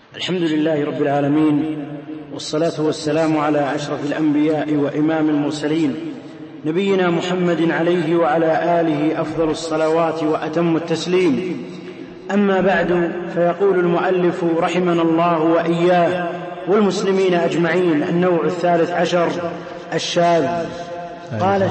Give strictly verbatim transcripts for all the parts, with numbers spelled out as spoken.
الحمد لله رب العالمين، والصلاة والسلام على أشرف الأنبياء وإمام المرسلين نبينا محمد عليه وعلى آله أفضل الصلوات وأتم التسليم. أما بعد، فيقول المؤلف رحمنا الله وإياه والمسلمين أجمعين: النوع الثالث عشر الشاذ. قال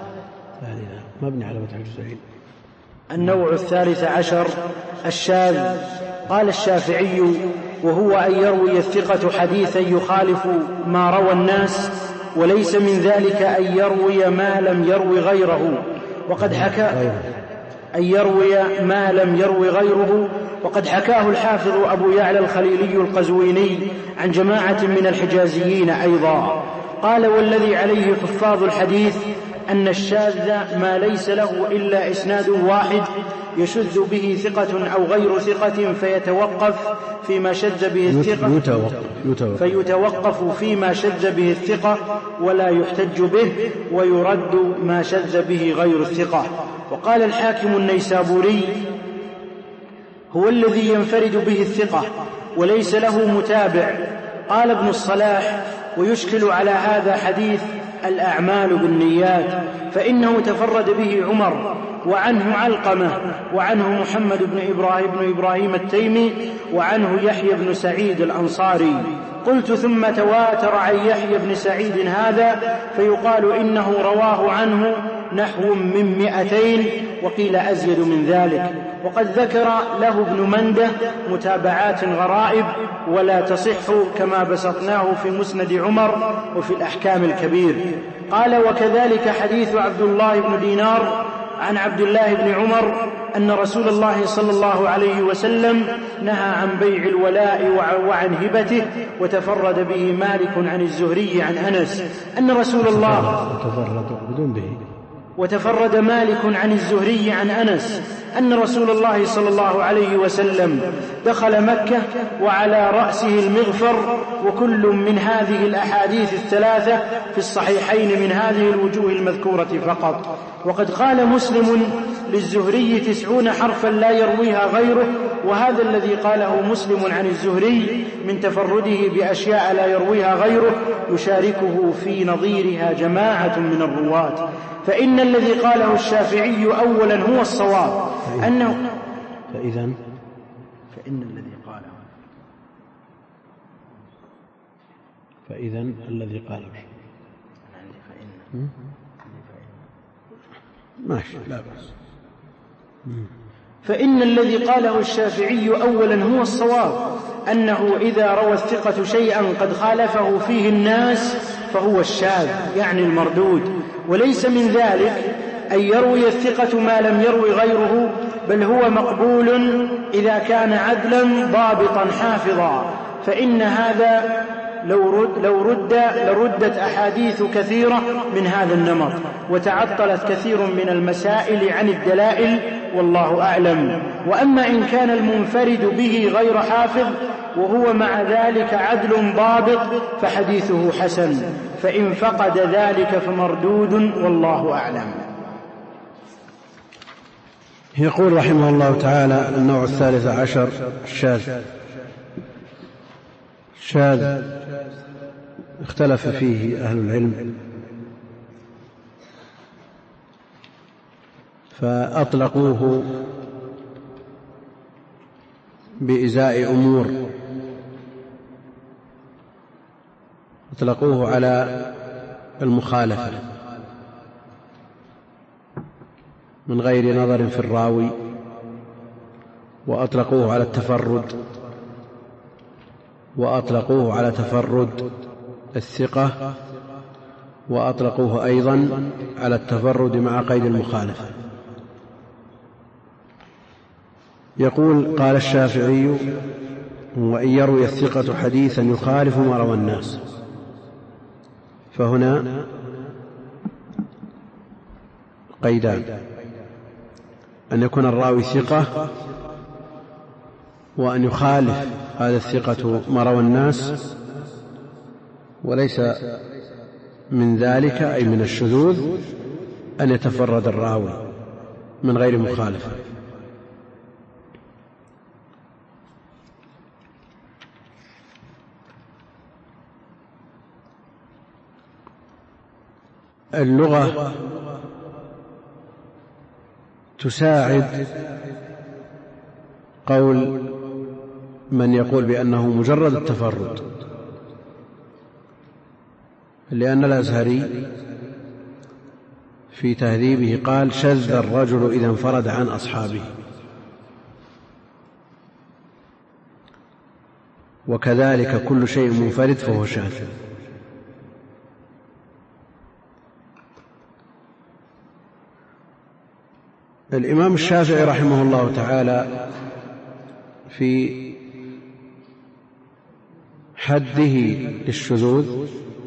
مبني على فتح الجزئين. النوع الثالث عشر الشاذ. قال الشافعي: وهو أن يروي الثقة حديثا يخالف ما روى الناس، وليس من ذلك أن يروي ما لم يروي غيره وقد حكى أن يروي ما لم يروي غيره وقد حكاه الحافظ أبو يعلى الخليلي القزويني عن جماعة من الحجازيين أيضا. قال: والذي عليه حفاظ الحديث أن الشاذ ما ليس له إلا إسناد واحد يشذ به ثقة أو غير ثقة فيتوقف فيما شذ به الثقة فيتوقف فيما شذ به الثقة ولا يحتج به، ويرد ما شذ به غير الثقة. وقال الحاكم النيسابوري: هو الذي ينفرد به الثقة وليس له متابع. قال ابن الصلاح: ويشكل على هذا حديث الأعمال بالنيات، فإنه تفرد به عمر، وعنه علقمة، وعنه محمد بن إبراهيم, بن إبراهيم التيمي، وعنه يحيى بن سعيد الأنصاري. قلت: ثم تواتر عن يحيى بن سعيد هذا، فيقال إنه رواه عنه نحو من مئتين، وقيل أزيد من ذلك. وقد ذكر له ابن منده متابعات غرائب ولا تصح كما بسطناه في مسند عمر وفي الأحكام الكبير. قال: وكذلك حديث عبد الله بن دينار عن عبد الله بن عمر أن رسول الله صلى الله عليه وسلم نهى عن بيع الولاء وعن هبته، وتفرد به مالك عن الزهري عن أنس أن رسول الله وتفرد مالك عن الزهري عن أنس أن رسول الله صلى الله عليه وسلم دخل مكة وعلى رأسه المغفر. وكل من هذه الأحاديث الثلاثة في الصحيحين من هذه الوجوه المذكورة فقط. وقد قال مسلم للزهري تسعون حرفا لا يرويها غيره، وهذا الذي قاله مسلم عن الزهري من تفرده بأشياء لا يرويها غيره يشاركه في نظيرها جماعة من الرواة. فإن الذي قاله الشافعي أولا هو الصواب أنه فإذن فإن الذي قاله فإذن الذي قاله ماشي لا بأس. فإن الذي قاله الشافعي أولا هو الصواب أنه إذا روى الثقة شيئا قد خالفه فيه الناس فهو الشاذ، يعني المردود، وليس من ذلك أن يروي الثقة ما لم يروي غيره، بل هو مقبول إذا كان عدلا ضابطا حافظا. فإن هذا لو رد لو رد لردت أحاديث كثيرة من هذا النمط، وتعطلت كثير من المسائل عن الدلائل، والله أعلم. وأما إن كان المنفرد به غير حافظ وهو مع ذلك عدل ضابط فحديثه حسن، فإن فقد ذلك فمردود، والله أعلم. يقول رحمه الله تعالى: النوع الثالث عشر الشاذ. الشاذ اختلف فيه أهل العلم، فأطلقوه بإزاء أمور، أطلقوه على المخالفة من غير نظر في الراوي، وأطلقوه على التفرد، وأطلقوه على تفرد الثقة، وأطلقوه أيضا على التفرد مع قيد المخالفة. يقول: قال الشافعي: وإن يروي الثقة حديثا يخالف ما روى الناس. فهنا قيدان: أن يكون الراوي ثقة، وأن يخالف هذا الثقة ما روى الناس، وليس من ذلك أي من الشذوذ أن يتفرد الراوي من غير مخالفة. اللغة تساعد قول من يقول بأنه مجرد التفرد، لأن الأزهري في تهذيبه قال: شذ الرجل إذا انفرد عن أصحابه. وكذلك كل شيء منفرد فهو شاذ. الإمام الشافعي رحمه الله تعالى في حده للشذوذ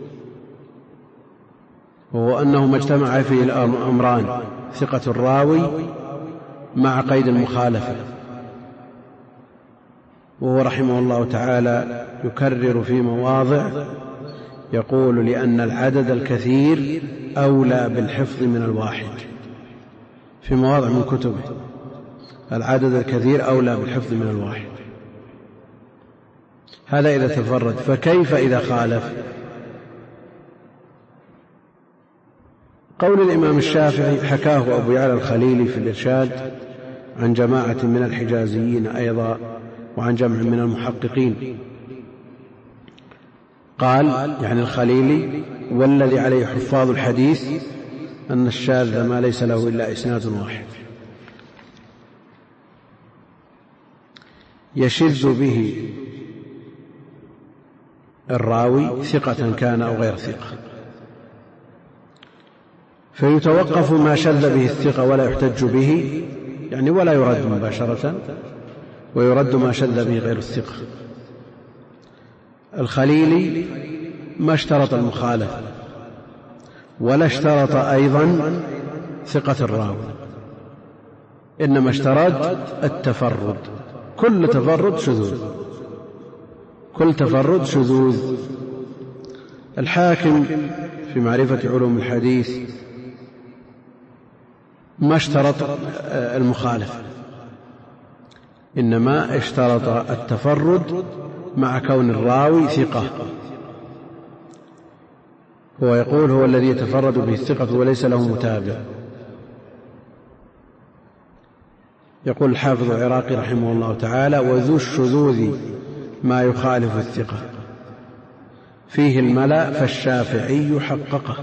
وهو أنه ما اجتمع فيه الأمران: ثقة الراوي مع قيد المخالفة. وهو رحمه الله تعالى يكرر في مواضع يقول: لأن العدد الكثير أولى بالحفظ من الواحد. في مواضع من كتبه: العدد الكثير أولى بالحفظ من الواحد. هذا إذا تفرد، فكيف إذا خالف؟ قول الإمام الشافعي حكاه أبو يعلى الخليلي في الإرشاد عن جماعة من الحجازيين أيضا وعن جمع من المحققين. قال يعني الخليلي: والذي عليه حفاظ الحديث أن الشاذ ما ليس له إلا إسناد واحد يشذ به الراوي ثقة كان أو غير ثقة، فيتوقف ما شذ به الثقة ولا يحتج به، يعني ولا يرد مباشرة، ويرد ما شذ به غير الثقة. الخليلي ما اشترط المخالفة ولا اشترط أيضا ثقة الراوي، إنما اشترط التفرد. كل تفرد شذوذ، كل تفرد شذوذ. الحاكم في معرفة علوم الحديث ما اشترط المخالفة، إنما اشترط التفرد مع كون الراوي ثقة. هو يقول: هو الذي يتفرد به الثقة وليس له متابع. يقول الحافظ العراقي رحمه الله تعالى: وذو الشذوذ ما يخالف الثقة فيه الملأ فالشافعي حققه،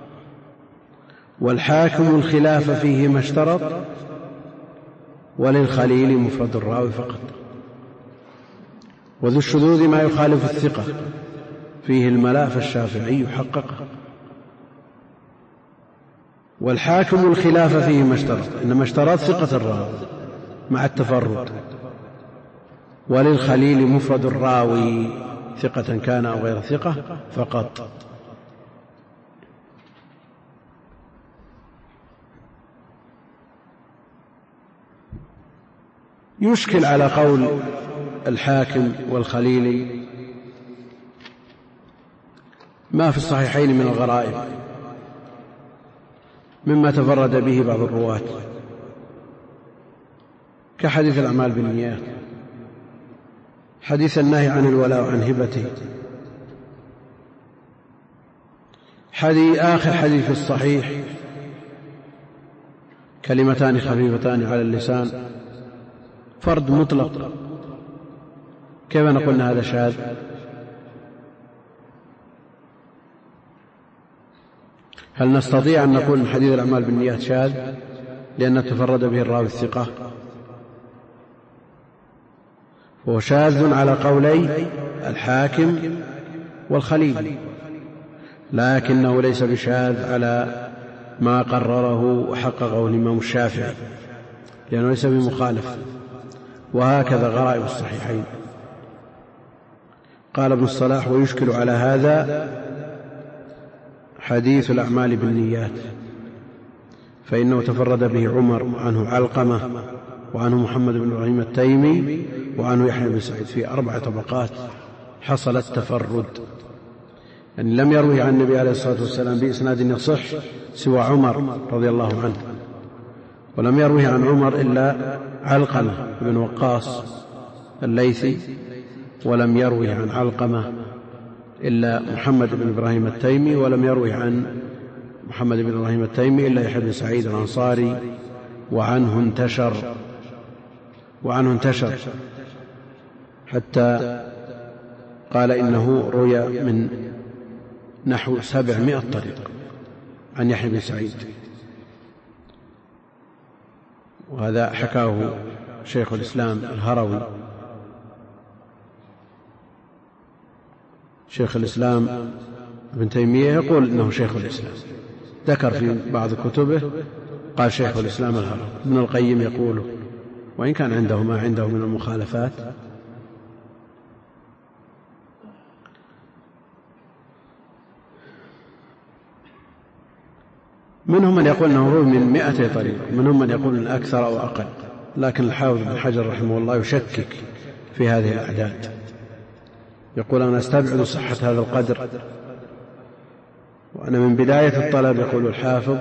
والحاكم الخلاف فيه ما اشترط، وللخليل مفرد الراوي فقط. وذو الشذوذ ما يخالف الثقة فيه الملأ فالشافعي حققه، والحاكم الخلاف فيه ما اشترط، إنما اشترط ثقة الراوي مع التفرد، وللخليل مفرد الراوي ثقة كان أو غير ثقة فقط. يشكل على قول الحاكم والخليلي ما في الصحيحين من الغرائب مما تفرد به بعض الرواة، كحديث الأعمال بالنيات، حديث النهي عن الولاء وعن هبته، حديث آخر حديث الصحيح: كلمتان خفيفتان على اللسان، فرد مطلق. كيف نقول أن هذا شاذ؟ هل نستطيع أن نقول أن حديث الأعمال بالنيات شاذ لأن تفرد به الراوي الثقة؟ هو شاذ على قولي الحاكم والخليل، لكنه ليس بشاذ على ما قرره وحققه الإمام الشافعي، لأنه ليس بمخالف. وهكذا غرائب الصحيحين. قال ابن الصلاح: ويشكل على هذا حديث الأعمال بالنيات، فإنه تفرد به عمر، وعنه علقمة، وعنه محمد بن إبراهيم التيمي، وعنه يحيى بن سعيد، في أربع طبقات حصل التفرد. يعني لم يروه عن النبي عليه الصلاة والسلام بإسناد يصح سوى عمر رضي الله عنه، ولم يروه عن عمر إلا علقمة بن وقاص الليثي، ولم يروه عن علقمة إلا محمد بن إبراهيم التيمي، ولم يروه عن محمد بن إبراهيم التيمي إلا يحيى بن سعيد الأنصاري وعنه انتشر وعنه انتشر حتى قال إنه روي من نحو سبعمائة طريق عن يحيى بن سعيد، وهذا حكاه شيخ الإسلام الهروي. شيخ الإسلام ابن تيمية يقول إنه شيخ الإسلام، ذكر في بعض كتبه قال شيخ الإسلام الهروي. ابن القيم يقوله، وإن كان عنده ما عنده من المخالفات. منهم من يقول أنه روي من مئتي طريق، منهم من يقول أن أكثر أو أقل، لكن الحافظ بن حجر رحمه الله يشكك في هذه الأعداد، يقول أنا أستبعد صحة هذا القدر، وأنا من بداية الطلب يقول الحافظ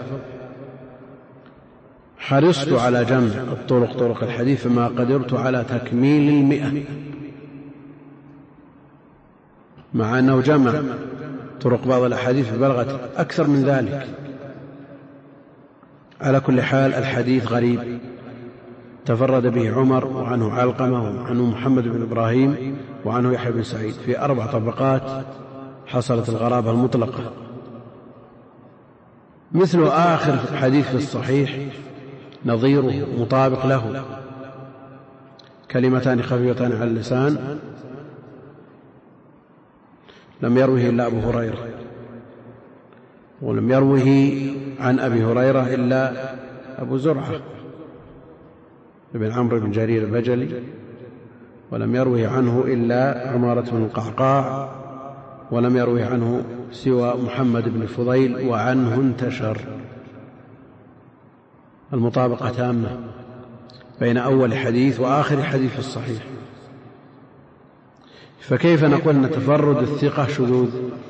حرصت على جمع الطرق طرق الحديث فما قدرت على تكميل المئة، مع أنه جمع طرق بعض الأحاديث بلغت أكثر من ذلك. على كل حال الحديث غريب تفرد به عمر، وعنه علقمة، وعنه محمد بن إبراهيم، وعنه يحيى بن سعيد، في أربع طبقات حصلت الغرابة المطلقة. مثل آخر حديث في الصحيح نظيره مطابق له، كلمتان خفيفتان على اللسان لم يروه إلا أبو هريرة، ولم يروه عن أبي هريرة إلا أبو زرعة بن عمرو بن جرير البجلي، ولم يروه عنه إلا عمارة بن القعقاع، ولم يروه عنه سوى محمد بن الفضيل، وعنه انتشر. المطابقة تامة بين أول حديث وآخر حديث في الصحيح، فكيف نقول أن تفرد الثقة شذوذ؟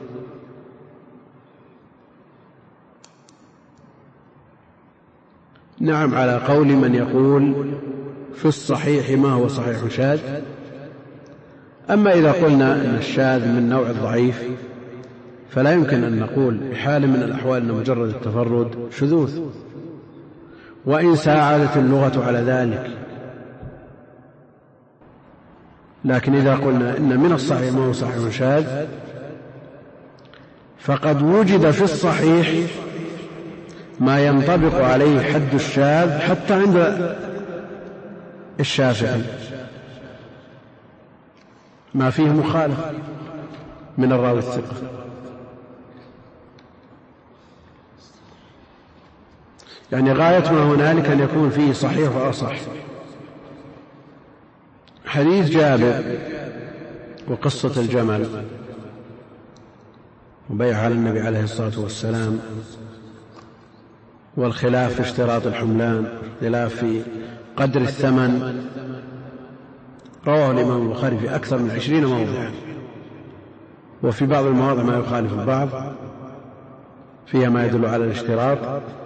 نعم، على قول من يقول في الصحيح ما هو صحيح شاذ. أما إذا قلنا أن الشاذ من نوع الضعيف فلا يمكن أن نقول بحال من الأحوال أن مجرد التفرد شذوذ، وإن ساعدت اللغة على ذلك. لكن إذا قلنا إن من الصحيح ما هو صحيح شاذ فقد وجد في الصحيح ما ينطبق عليه حد الشاذ حتى عند الشافعي، ما فيه مخالف من الراوي الثقة. يعني غاية ما هنالك أن يكون فيه صحيح وأصح. حديث جابر وقصة الجمل وبيع على النبي عليه الصلاة والسلام، والخلاف في اشتراط الحملان، خلاف في قدر الثمن، رواه الإمام البخاري في أكثر من عشرين موضعا، وفي بعض المواضع ما يخالف البعض، فيها ما يدل على الاشتراط،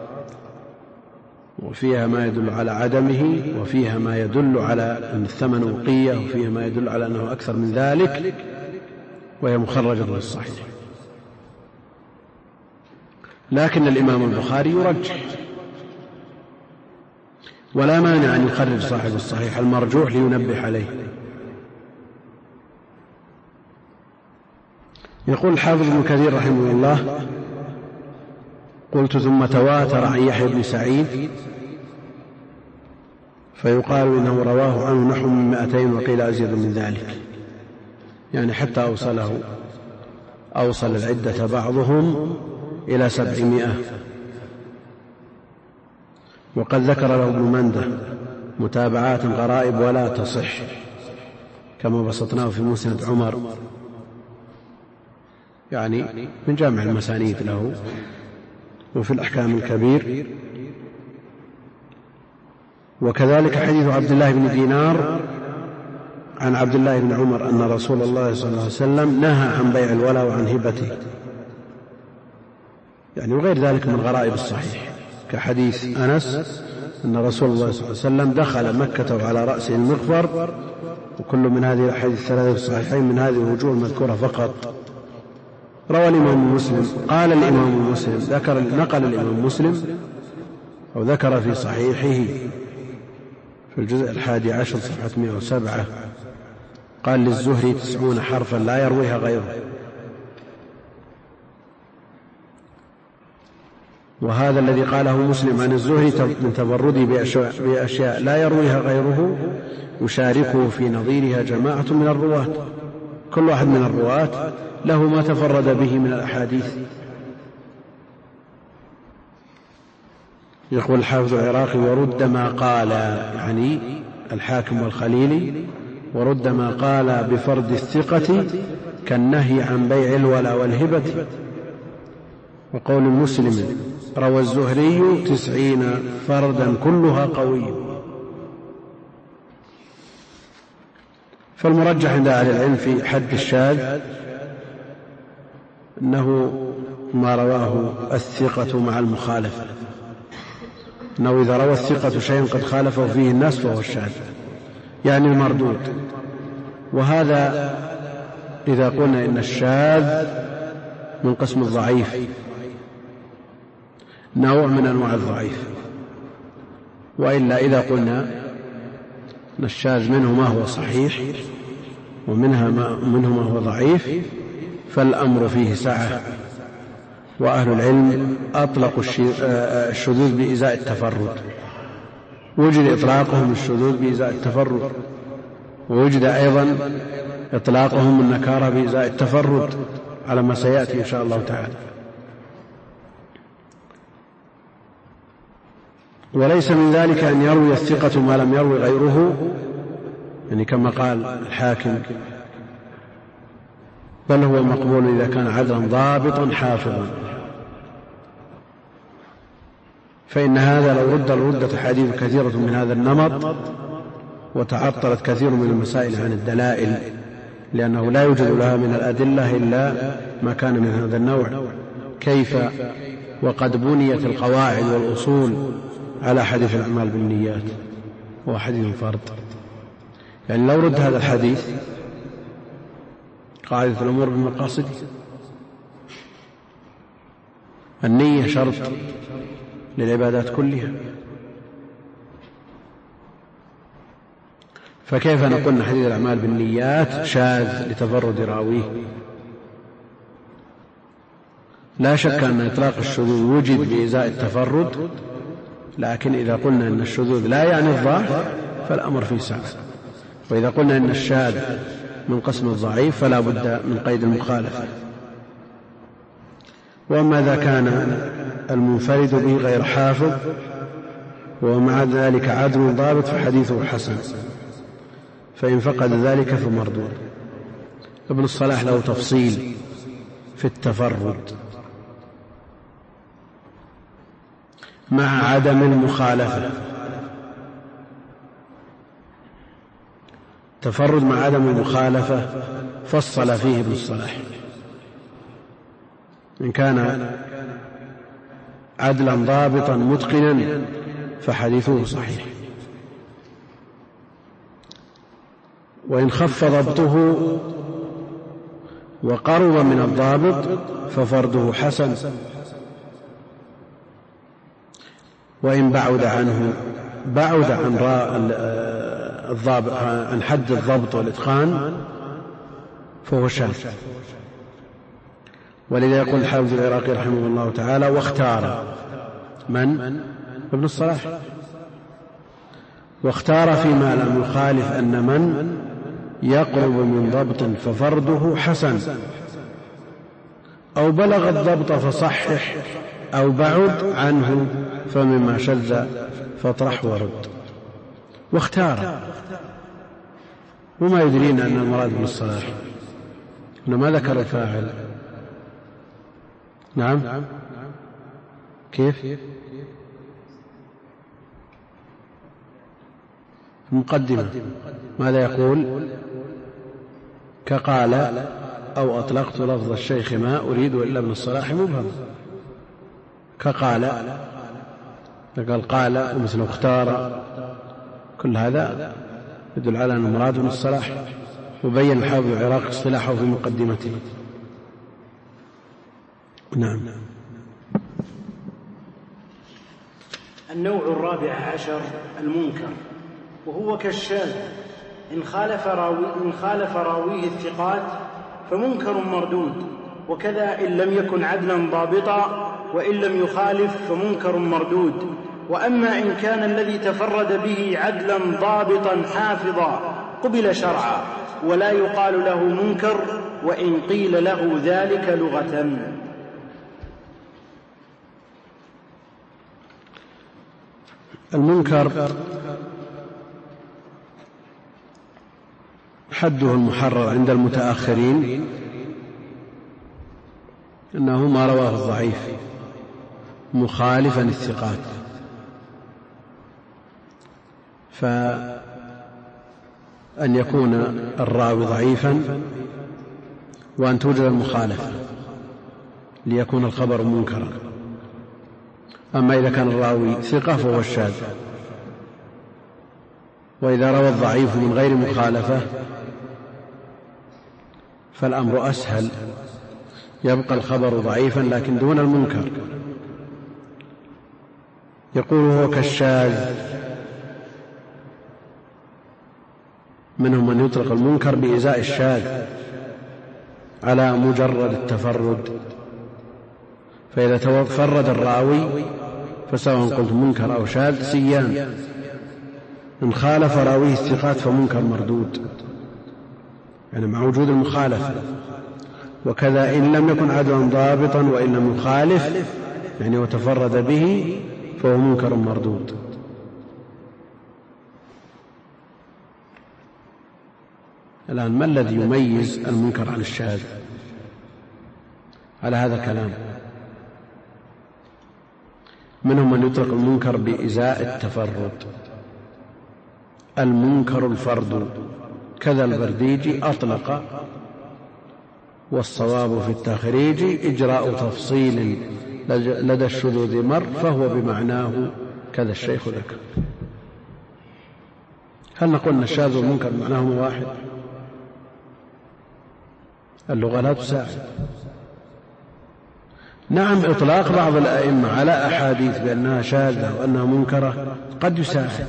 وفيها ما يدل على عدمه، وفيها ما يدل على أن الثمن وقية، وفيها ما يدل على أنه أكثر من ذلك، وهي مخرجة للصحيح. لكن الإمام البخاري يرجح، ولا مانع أن يخرج صاحب الصحيح المرجوح لينبه عليه. يقول الحافظ ابن كثير رحمه الله: قلت ثم تواتر عن يحيى بن سعيد، فيقال إنه رواه عنه نحو من مائتين وقيل أزيد من ذلك، يعني حتى أوصله أوصل العدة بعضهم إلى سبعمائة. وقد ذكر له ابن منده متابعات غرائب ولا تصح، كما بسطناه في مسند عمر، يعني من جامع المسانيد له، وفي الأحكام الكبير. وكذلك حديث عبد الله بن دينار عن عبد الله بن عمر أن رسول الله صلى الله عليه وسلم نهى عن بيع الولا وعن هبته، يعني وغير ذلك من غرائب الصحيح، كحديث أنس أن رسول الله صلى الله عليه وسلم دخل مكة وعلى رأسه المغفر، وكل من هذه الأحاديث الثلاثة في الصحيحين من هذه الوجوه المذكورة فقط، روى الإمام مسلم قال الإمام مسلم ذكر نقل الإمام مسلم أو ذكر في صحيحه في الجزء الحادي عشر صفحة مئة وسبعة قال للزهري تسعون حرفا لا يرويها غيره. وهذا الذي قاله مسلم عن الزهري من تفرده بأشياء لا يرويها غيره يشاركه في نظيرها جماعة من الرواة، كل واحد من الرواة له ما تفرد به من الأحاديث. يقول الحافظ العراقي ورد ما قال، يعني الحاكم والخليلي، ورد ما قال بفرد الثقة كالنهي عن بيع الولا والهبة. وقول مسلم روى الزهري تسعين فردا كلها قوي. فالمرجح عند أهل العلم في حد الشاذ أنه ما رواه الثقة مع المخالفة، أنه إذا روى الثقة شيئا قد خالفه فيه الناس فهو الشاذ، يعني المردود. وهذا إذا قلنا إن الشاذ من قسم الضعيف، نوع من أنواع الضعيف. وإلا إذا قلنا أن الشاذ منه ما هو صحيح ومنها ما منه ما هو ضعيف فالأمر فيه سعة. وأهل العلم أطلقوا الشذوذ بإزاء التفرد، وجد إطلاقهم الشذوذ بإزاء التفرد، ووجد أيضا إطلاقهم النكارة بإزاء التفرد على ما سيأتي إن شاء الله تعالى. وليس من ذلك أن يروي الثقة ما لم يروي غيره، يعني كما قال الحاكم، بل هو مقبول إذا كان عدلا ضابطا حافظا. فإن هذا لو رد لردت حديث كثيرة من هذا النمط وتعطلت كثير من المسائل عن الدلائل، لأنه لا يوجد لها من الأدلة إلا ما كان من هذا النوع. كيف وقد بنيت القواعد والأصول على حديث الأعمال بالنيات وهو حديث فرد. يعني لو رد هذا الحديث قاعدة الأمور بالمقاصد، النية شرط للعبادات كلها، فكيف نقول حديث الأعمال بالنيات شاذ لتفرد راويه؟ لا شك أن إطلاق الشذوذ وجد بإزاء التفرد، لكن إذا قلنا أن الشذوذ لا يعني الضعف فالأمر فيه سعة. وإذا قلنا أن الشاذ من قسم الضعيف فلا بد من قيد المخالفة. وأما إذا كان المنفرد به غير حافظ ومع ذلك عدل ضابط فحديثه حسن، فإن فقد ذلك فمردود. ابن الصلاح له تفصيل في التفرد مع عدم المخالفة، تفرد مع عدم المخالفة فصل فيه ابن الصلاح. إن كان عدلا ضابطا متقنا فحديثه صحيح، وإن خف ضبطه وقرب من الضابط ففرده حسن، وإن بعد عنه بعد عن الضابط عن حد الضبط والإتقان فهو شاذ. ولذا يقول الحافظ العراقي رحمه الله تعالى واختار من؟ ابن الصلاح، واختار فيما لم يخالف أن من يقرب من ضبط ففرده حسن، أو بلغ الضبط فصحح، أو بعد عنه فمما شذ فاطرح ورد. واختار، وما يدرينا أن المراد ابن الصلاح، إنه ما ذكر الفاعل. نعم، كيف؟ المقدمة ماذا يقول؟ كقال أو أطلقت لفظ الشيخ ما أريد إلا ابن الصلاح مبهم. كقال قال قال ومثل اختار، كل هذا يدل على أن المراد ابن الصلاح. وبين الحافظ العراقي اصطلاحه في مقدمته. نعم. النوع الرابع عشر المنكر، وهو كالشاذ، إن خالف, راوي إن خالف راويه الثقات فمنكر مردود، وكذا إن لم يكن عدلا ضابطا، وإن لم يخالف فمنكر مردود. وأما إن كان الذي تفرد به عدلا ضابطا حافظا قبل شرعا، ولا يقال له منكر وإن قيل له ذلك لغة. المنكر حده المحرر عند المتأخرين أنه ما رواه الضعيف مخالفا الثقات، فأن يكون الراوي ضعيفا وأن توجد المخالفة ليكون الخبر منكرا. أما إذا كان الراوي ثقة فهو الشاذ، وإذا روى الضعيف من غير مخالفة فالأمر أسهل، يبقى الخبر ضعيفا لكن دون المنكر. يقول هو كالشاذ، منهم من يطلق المنكر بإزاء الشاذ على مجرد التفرد، فإذا تفرد الراوي فسواء قلت منكر أو شاذ سيان، إن خالف راويه الثقات فمنكر مردود، يعني مع وجود المخالفة. وكذا إن لم يكن عدلا ضابطا وإن لم يخالف يعني وتفرد به فهو منكر مردود. الآن ما الذي يميز المنكر عن الشاذ؟ على هذا الكلام منهم من يطلق المنكر بإزاء التفرد، المنكر الفرد، كذا البرديجي أطلق، والصواب في التخريج إجراء تفصيل لدى الشذوذ مر فهو بمعناه كذا الشيخ ذكر. هل نقول أن الشاذ والمنكر معناهما واحد؟ اللغة لا تساعد. نعم، إطلاق بعض الأئمة على أحاديث بأنها شاذة وأنها منكرة قد يساعد.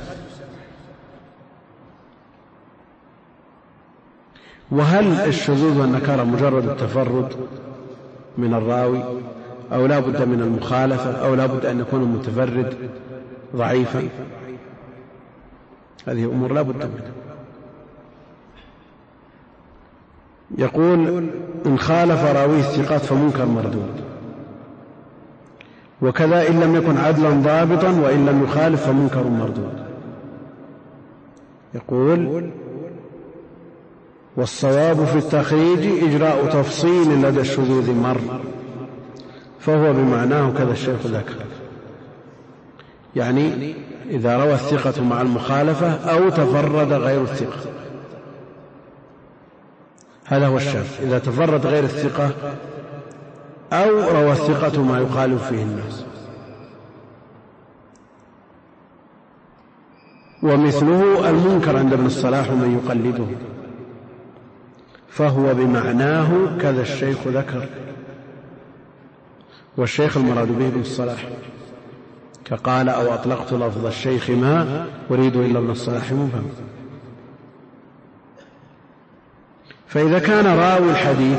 وهل الشذوذ والنكارة مجرد التفرد من الراوي أو لا بد من المخالفة أو لا بد أن يكون المتفرد ضعيفا؟ هذه أمور لا بد منها. يقول إن خالف راويه الثقات فمنكر مردود، وكذا إن لم يكن عدلا ضابطا وإن لم يخالف فمنكر مردود. يقول والصواب في التخريج إجراء تفصيل لدى الشذوذ مر فهو بمعناه كذا الشيخ ذكر، يعني إذا روى الثقة مع المخالفة أو تفرد غير الثقة، هذا هو الشاذ، إذا تفرد غير الثقة أو روى الثقة ما يخالف فيه الناس. ومثله المنكر عند ابن الصلاح ومن يقلده فهو بمعناه كذا الشيخ ذكر، والشيخ المراد به ابن الصلاح، كقال أو أطلقت لفظ الشيخ ما أريد إلا ابن الصلاح مبهم. فإذا كان راوي الحديث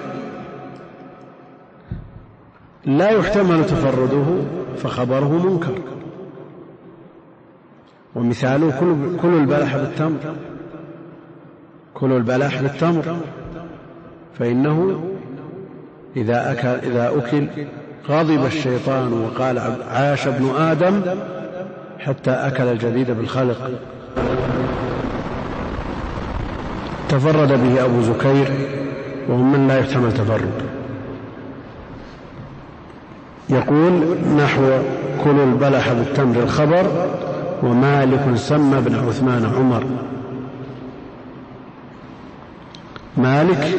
لا يحتمل تفرده فخبره منكر، ومثاله كل البلح بالتمر، كل البلح بالتمر، فإنه إذا أكل, إذا أكل غضب الشيطان وقال عاش ابن آدم حتى أكل الجديد بالخلق. تفرد به أبو زكير وهم من لا يحتمل تفرد. يقول نحو كل البلح بالتمر الخبر، ومالك سمى ابن عثمان عمر. مالك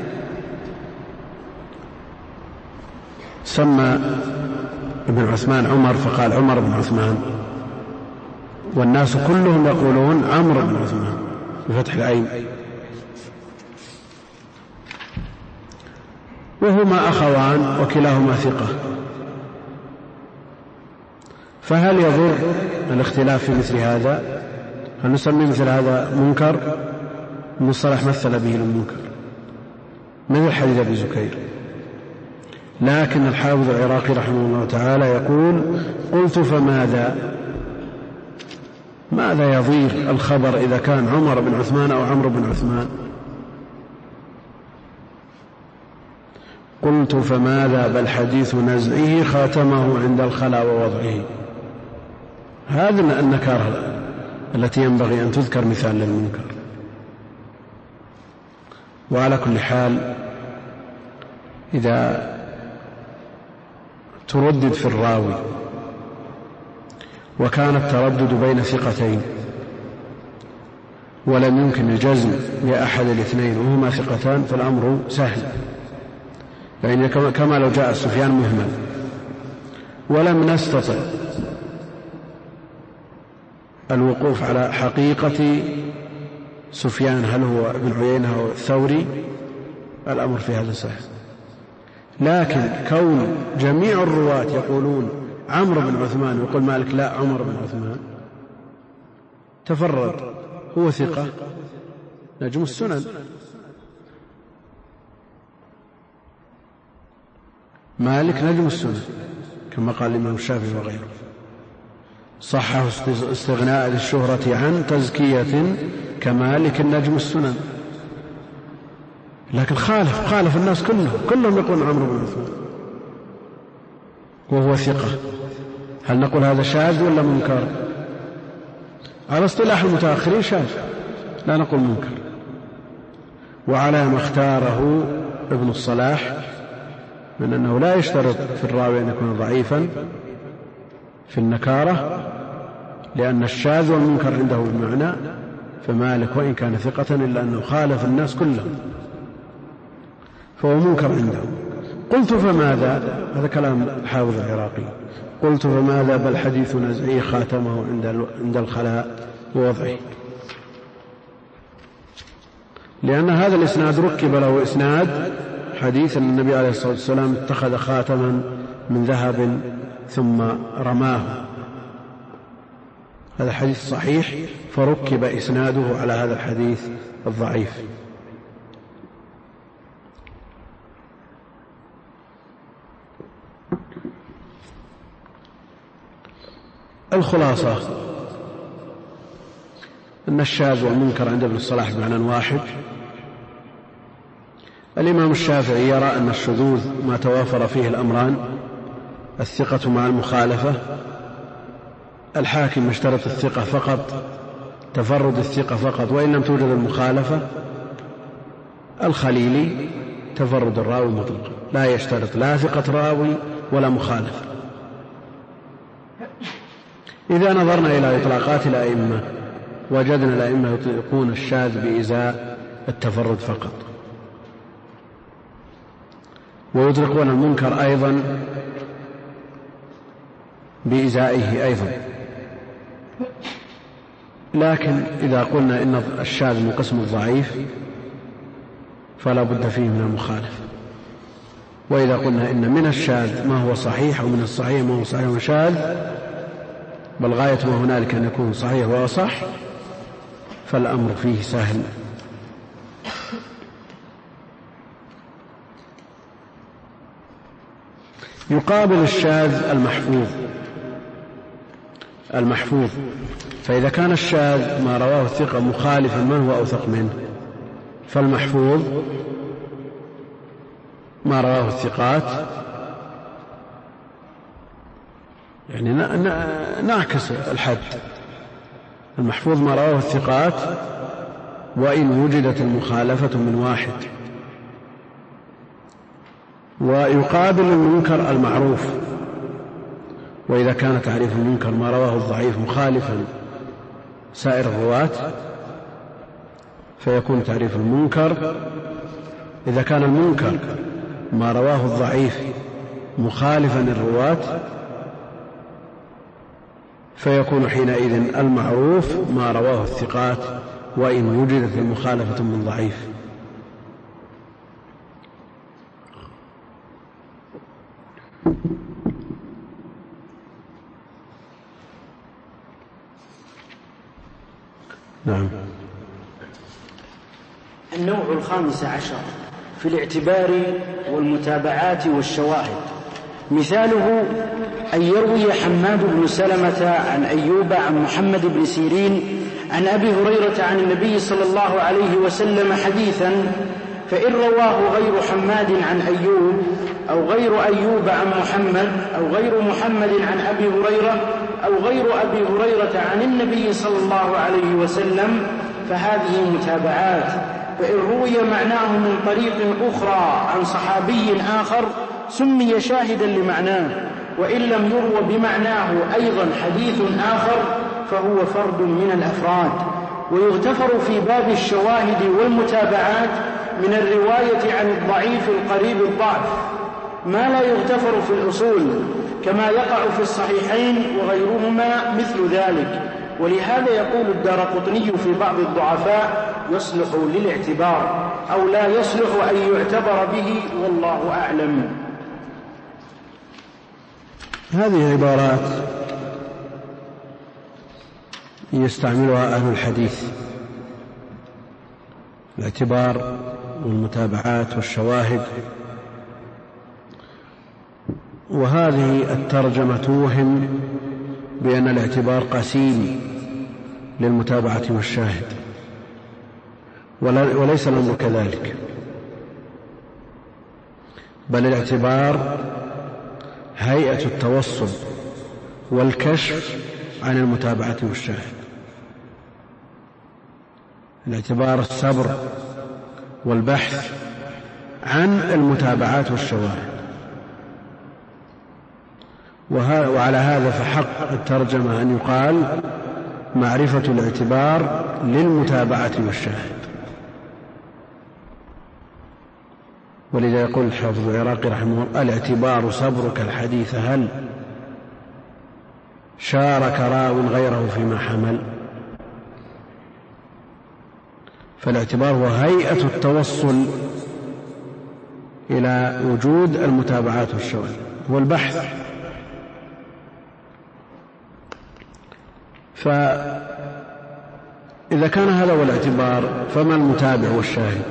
سمى ابن عثمان عمر فقال عمر بن عثمان، والناس كلهم يقولون عمرو بن عثمان بفتح العين. وهما أخوان وكلاهما ثقة، فهل يضر الاختلاف في مثل هذا؟ هل نسمي مثل هذا منكر؟ المصطلح مثل به المنكر مثل حديث أبي زكير. لكن الحافظ العراقي رحمه الله تعالى يقول: قلت فماذا؟ ماذا يضير الخبر إذا كان عمر بن عثمان أو عمرو بن عثمان؟ قلت فماذا بل حديث نزعه خاتمه عند الخلا ووضعه. هذه النكارة التي ينبغي أن تذكر مثال للمنكر. وعلى كل حال إذا تردد في الراوي وكان التردد بين ثقتين ولم يمكن الجزم بأحد الاثنين وهما ثقتان فالأمر سهل، يعني كما لو جاء سفيان مهمل ولم نستطع الوقوف على حقيقة سفيان هل هو ابن عيينة أو الثوري، الأمر في هذا سهل. لكن كون جميع الرواة يقولون عمرو بن عثمان ويقول مالك لا عمر بن عثمان، تفرد هو ثقة نجم السنن، مالك نجم السنن كما قال الإمام الشافعي وغيره، صحه استغناء للشهرة عن تزكية كمالك نجم السنن. لكن خالف خالف الناس كلهم كلهم يقولون عمرو بن عثمان وهو ثقة. هل نقول هذا شاذ ولا منكر؟ على اصطلاح المتأخرين شاذ، لا نقول منكر. وعلى ما اختاره ابن الصلاح من أنه لا يشترط في الراوي أن يكون ضعيفا في النكارة، لأن الشاذ والمنكر عنده بمعنى، فمالك وإن كان ثقة إلا أنه خالف الناس كلهم فهو منكر عنده. قلت فماذا؟ هذا كلام الحافظ العراقي. قلت فماذا بل حديث نزعه خاتمه عند الخلاء ووضعه، لأن هذا الإسناد ركب له إسناد حديث أن النبي عليه الصلاة والسلام اتخذ خاتما من ذهب ثم رماه، هذا حديث صحيح فركب إسناده على هذا الحديث الضعيف. الخلاصة أن الشاذ والمنكر عند ابن الصلاح بمعنى واحد. الإمام الشافعي يرى أن الشذوذ ما توافر فيه الأمران، الثقة مع المخالفة. الحاكم يشترط الثقة فقط، تفرد الثقة فقط وإن لم توجد المخالفة. الخليلي تفرد الراوي مطلق، لا يشترط لا ثقة راوي ولا مخالفة. إذا نظرنا إلى إطلاقات الأئمة وجدنا الأئمة يطلقون الشاذ بإزاء التفرد فقط، ويطلقون المنكر أيضا بإزائه أيضا. لكن إذا قلنا إن الشاذ من قسم الضعيف فلا بد فيه من المخالفة، وإذا قلنا إن من الشاذ ما هو صحيح ومن الصحيح ما هو صحيح وشاذ، بل غاية ما هنالك أن يكون صحيح وصح، فالأمر فيه سهل. يقابل الشاذ المحفوظ المحفوظ فإذا كان الشاذ ما رواه الثقة مخالفا من هو أوثق منه، فالمحفوظ ما رواه الثقات، يعني نعكس الحد، المحفوظ ما رواه الثقات وإن وجدت المخالفة من واحد. ويقابل المنكر المعروف، وإذا كان تعريف المنكر ما رواه الضعيف مخالفا سائر الرواة فيكون تعريف المنكر، إذا كان المنكر ما رواه الضعيف مخالفا الرواة فيكون حينئذ المعروف ما رواه الثقات وإن وجدت المخالفة من ضعيف. نعم. النوع الخامس عشر في الاعتبار والمتابعات والشواهد، مثاله أن يروي حماد بن سلمة عن أيوب عن محمد بن سيرين عن أبي هريرة عن النبي صلى الله عليه وسلم حديثا، فإن رواه غير حماد عن أيوب أو غير أيوب عن محمد أو غير محمد عن أبي هريرة أو غير أبي هريرة عن النبي صلى الله عليه وسلم فهذه متابعات. فإن روي معناه من طريق أخرى عن صحابي آخر سمي شاهدا لمعناه، وإن لم يروى بمعناه أيضا حديث آخر فهو فرد من الأفراد. ويغتفر في باب الشواهد والمتابعات من الرواية عن الضعيف القريب الضعف ما لا يغتفر في الأصول، كما يقع في الصحيحين وغيرهما مثل ذلك. ولهذا يقول الدارقطني في بعض الضعفاء يصلح للاعتبار أو لا يصلح أن يعتبر به، والله أعلم. هذه عبارات يستعملها أهل الحديث، الاعتبار والمتابعات والشواهد، وهذه الترجمة توهم بأن الاعتبار قسيم للمتابعة والشاهد، وليس الأمر كذلك، بل الاعتبار هيئة التوصل والكشف عن المتابعة والشاهد. الاعتبار الصبر والبحث عن المتابعات والشواهد، وعلى هذا فحق الترجمة أن يقال معرفة الاعتبار للمتابعة والشاهد. ولذا يقول الحافظ العراقي رحمه الله: الاعتبار صبرك الحديث هل شارك راو غيره فيما حمل. فالاعتبار هو هيئة التوصل إلى وجود المتابعات والشواهد والبحث. فإذا كان هذا هو الاعتبار فما المتابع والشاهد؟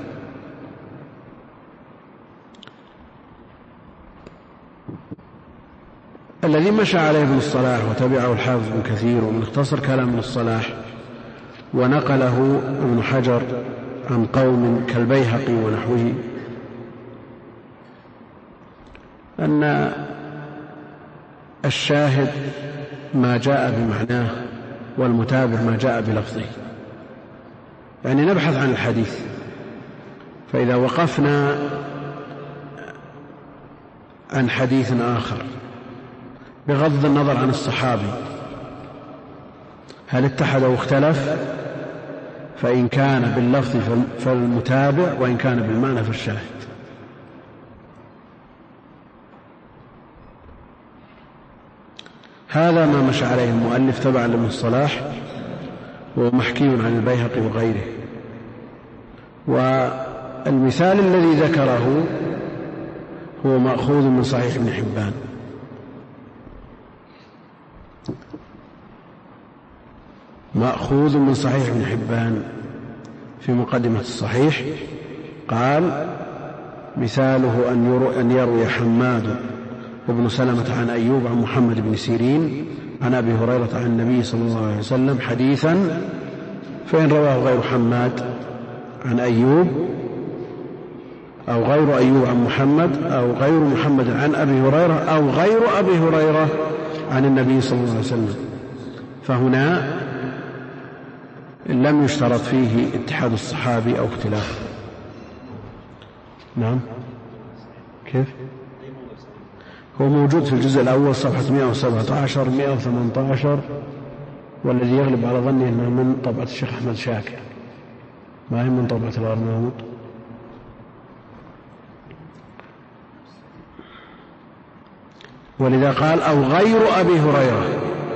الذي مشى عليه ابن الصلاح وتبعه الحافظ ابن كثير، ومن اختصر كلام ابن الصلاح ونقله ابن حجر عن قوم كالبيهقي ونحوه، أن الشاهد ما جاء بمعناه والمتابع ما جاء بلفظه. يعني نبحث عن الحديث، فإذا وقفنا عن حديث آخر بغض النظر عن الصحابي هل اتحد واختلف، فإن كان باللفظ فالمتابع، وإن كان بالمعنى فالشاهد. هذا ما مشى عليه المؤلف تبعا لابن الصلاح، ومحكي عن البيهقي وغيره. والمثال الذي ذكره هو مأخوذ من صحيح ابن حبان. مأخوذ من صحيح ابن حبان في مقدمة الصحيح، قال: مثاله أن يروي حماد وابن سلمة عن أيوب عن محمد بن سيرين عن أبي هريرة عن النبي صلى الله عليه وسلم حديثا، فإن رواه غير حماد عن أيوب أو غير أيوب عن محمد أو غير محمد عن أبي هريرة أو غير أبي هريرة عن النبي صلى الله عليه وسلم، فهنا لم يشترط فيه اتحاد الصحابي أو اختلافه. نعم، كيف؟ هو موجود في الجزء الأول صفحة مئة وسبعة عشر مئة وثمانية عشر، والذي يغلب على ظني أنه من طبعة الشيخ أحمد شاكر، ما هي من طبعة الأرناؤوط. ولذا قال: أو غير أبي هريرة،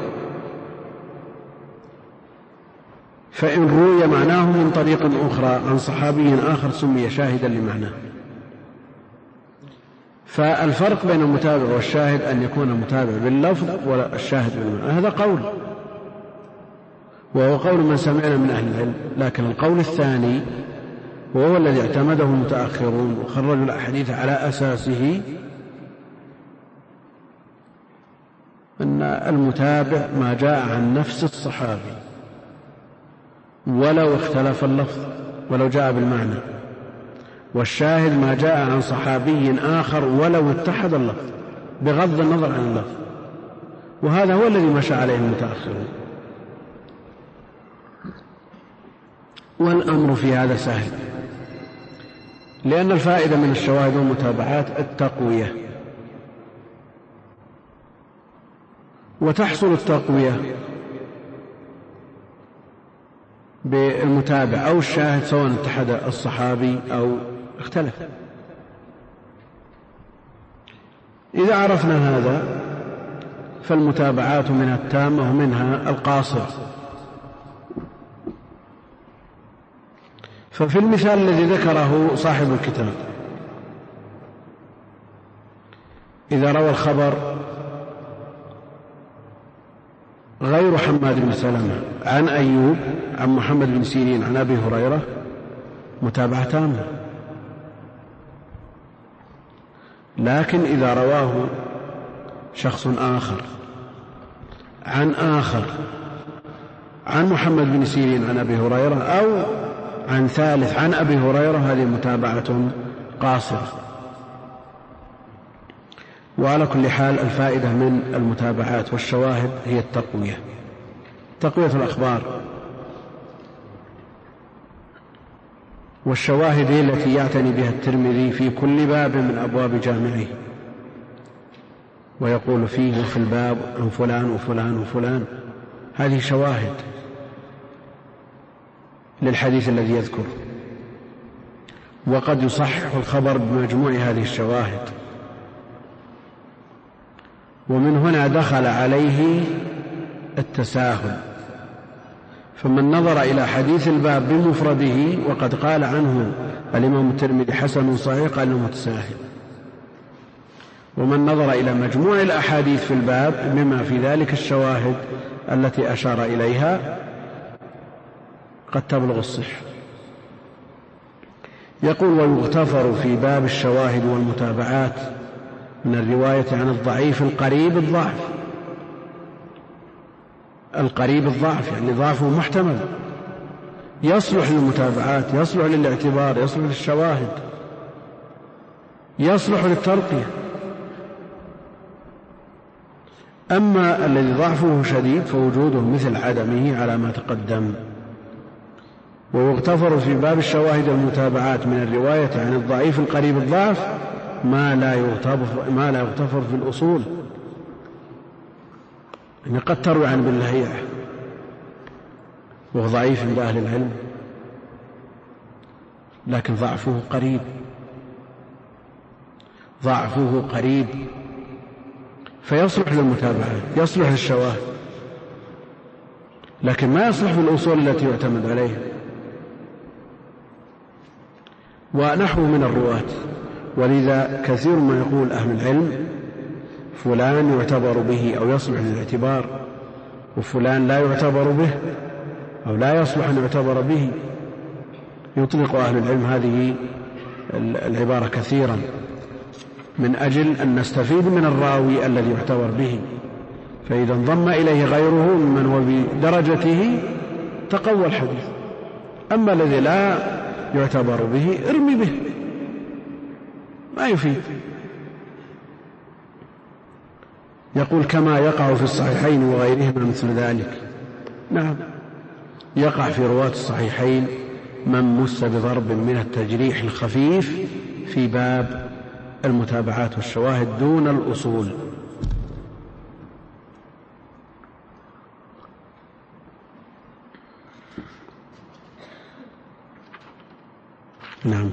فإن روي معناه من طريق أخرى عن صحابي آخر سمي شاهدا لمعناه. فالفرق بين المتابع والشاهد أن يكون المتابع باللفظ والشاهد بالمعنى، هذا قول. وهو قول من سمعنا من أهل العلم. لكن القول الثاني وهو الذي اعتمده المتأخرون وخرجوا الأحاديث على أساسه أن المتابع ما جاء عن نفس الصحابي ولو اختلف اللفظ ولو جاء بالمعنى، والشاهد ما جاء عن صحابي آخر ولو اتحد اللفظ بغض النظر عن اللفظ، وهذا هو الذي مشى عليه المتأخرون. والأمر في هذا سهل، لأن الفائدة من الشواهد والمتابعات التقوية، وتحصل التقوية بالمتابع أو الشاهد سواء اتحد الصحابي أو اختلف. إذا عرفنا هذا فالمتابعات منها التامة ومنها القاصر. ففي المثال الذي ذكره صاحب الكتاب، إذا روى الخبر غير حماد بن سلمة عن أيوب عن محمد بن سيرين عن أبي هريرة متابعة تامة. لكن إذا رواه شخص آخر عن آخر عن محمد بن سيرين عن أبي هريرة أو عن ثالث عن أبي هريرة هذه متابعة قاصرة. وعلى كل حال الفائدة من المتابعات والشواهد هي التقوية، تقوية الأخبار. والشواهد هي التي يعتني بها الترمذي في كل باب من أبواب جامعه، ويقول فيه وفي الباب عن فلان وفلان وفلان. هذه شواهد للحديث الذي يذكر، وقد يصحح الخبر بمجموع هذه الشواهد. ومن هنا دخل عليه التساهل، فمن نظر إلى حديث الباب بمفرده وقد قال عنه الإمام الترمذي حسن صحيح قال انه متساهل، ومن نظر إلى مجموع الأحاديث في الباب بما في ذلك الشواهد التي أشار إليها قد تبلغ الصحة. يقول ويغتفر في باب الشواهد والمتابعات من الرواية عن الضعيف القريب الضعف. القريب الضعف يعني ضعفه محتمل، يصلح للمتابعات، يصلح للاعتبار، يصلح للشواهد، يصلح للترقية. أما الذي ضعفه شديد فوجوده مثل عدمه على ما تقدم. ويغتفر في باب الشواهد والمتابعات من الرواية عن الضعيف القريب الضعف ما لا يغتفر, ما لا يغتفر في الأصول. يعني قد تروي عن ابن لهيعة وهو ضعيف عند أهل العلم، لكن ضعفه قريب، ضعفه قريب فيصلح للمتابعات، يصلح للشواهد، لكن ما يصلح في الأصول التي يعتمد عليها. ونحو من الرواة. ولذا كثير ما يقول أهل العلم فلان يعتبر به أو يصلح للاعتبار، وفلان لا يعتبر به أو لا يصلح أن يعتبر به. يطلق أهل العلم هذه العبارة كثيرا من أجل أن نستفيد من الراوي الذي يعتبر به، فإذا انضم إليه غيره ممن هو بدرجته تقوى الحديث. أما الذي لا يعتبر به ارمي به، ما يفيد. يقول كما يقع في الصحيحين وغيرهما مثل ذلك. نعم، يقع في رواة الصحيحين من مس بضرب من التجريح الخفيف في باب المتابعات والشواهد دون الأصول. نعم.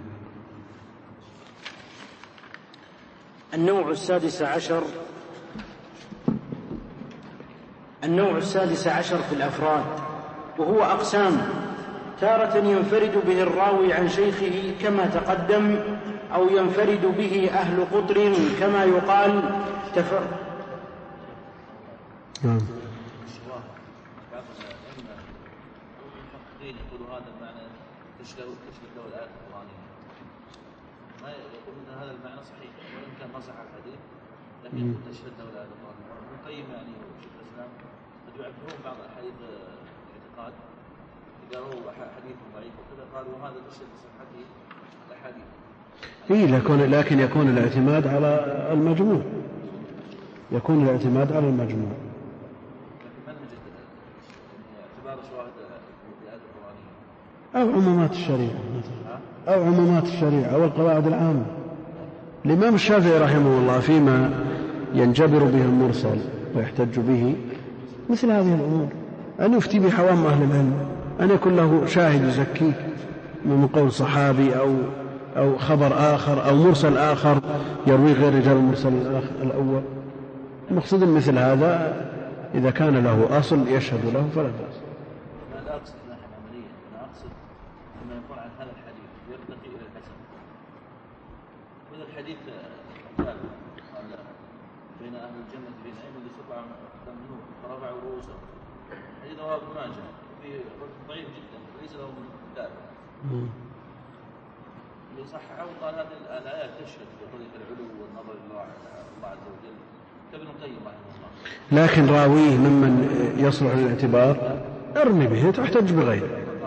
النوع السادس عشر النوع السادس عشر في الأفراد، وهو أقسام: تارة ينفرد به الراوي عن شيخه كما تقدم، أو ينفرد به أهل قطر كما يقال تفر. تشبه له الآية القرآنية. ما يقول أن هذا المعنى صحيح وإن كان ما صح الحديث لكن تشبه له الآية القرآنية. ابن القيم يعني شيخ الإسلام قد يعبرون بعض الأحاديث الاعتقاد إذا هو حديث ضعيف وكذا قالوا وهذا تشبه بصحته الأحاديث. إيه لكن لكن يكون الاعتماد على المجموع. يكون الاعتماد على المجموع. أو عمومات الشريعة أو عمومات الشريعة والقواعد العامة. الإمام الشافعي رحمه الله فيما ينجبر به المرسل ويحتج به مثل هذه الأمور، أن يفتي بحوام أهل العلم، أن يكون له شاهد يزكيه من قول صحابي أو أو خبر آخر أو مرسل آخر يروي غير رجال المرسل الأول. المقصود مثل هذا إذا كان له أصل يشهد له فلا بأس. لا أقصد ناحية عملية، أنا أقصد أن يكون عن هذا الحديث يرتقي إلى الحسن. وإذا الحديث قال بين أهل الجنة بين أيمن لسبع أقدام نور فرفعوا رؤوسهم، حديث رواه ابن ماجه في ضعيف جدا ليس له من دافع. اللي صححه وقال هذه الآيات تشهد بقولة العلو والنظر الله الله عز وجل كابن القيم رحمه الله. لكن راويه ممن يصلح للاعتبار ارمي به تحتج بغيره.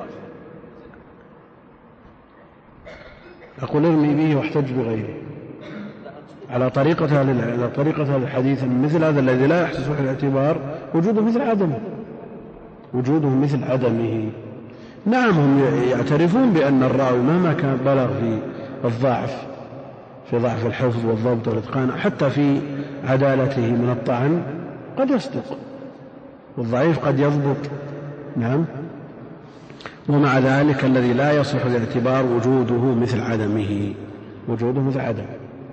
أقول ارمي به واحتج بغيره على طريقة على طريقة الحديث مثل هذا الذي لا يحسس الاعتبار وجوده مثل عدمه وجوده مثل عدمه. نعم هم يعترفون بأن الراوي مهما كان بلغ في الضعف في ضعف الحفظ والضبط والإتقان حتى في عدالته من الطعن قد يصدق والضعيف قد يضبط. نعم. ومع ذلك الذي لا يصلح الاعتبار وجوده مثل عدمه وجوده مثل عدم.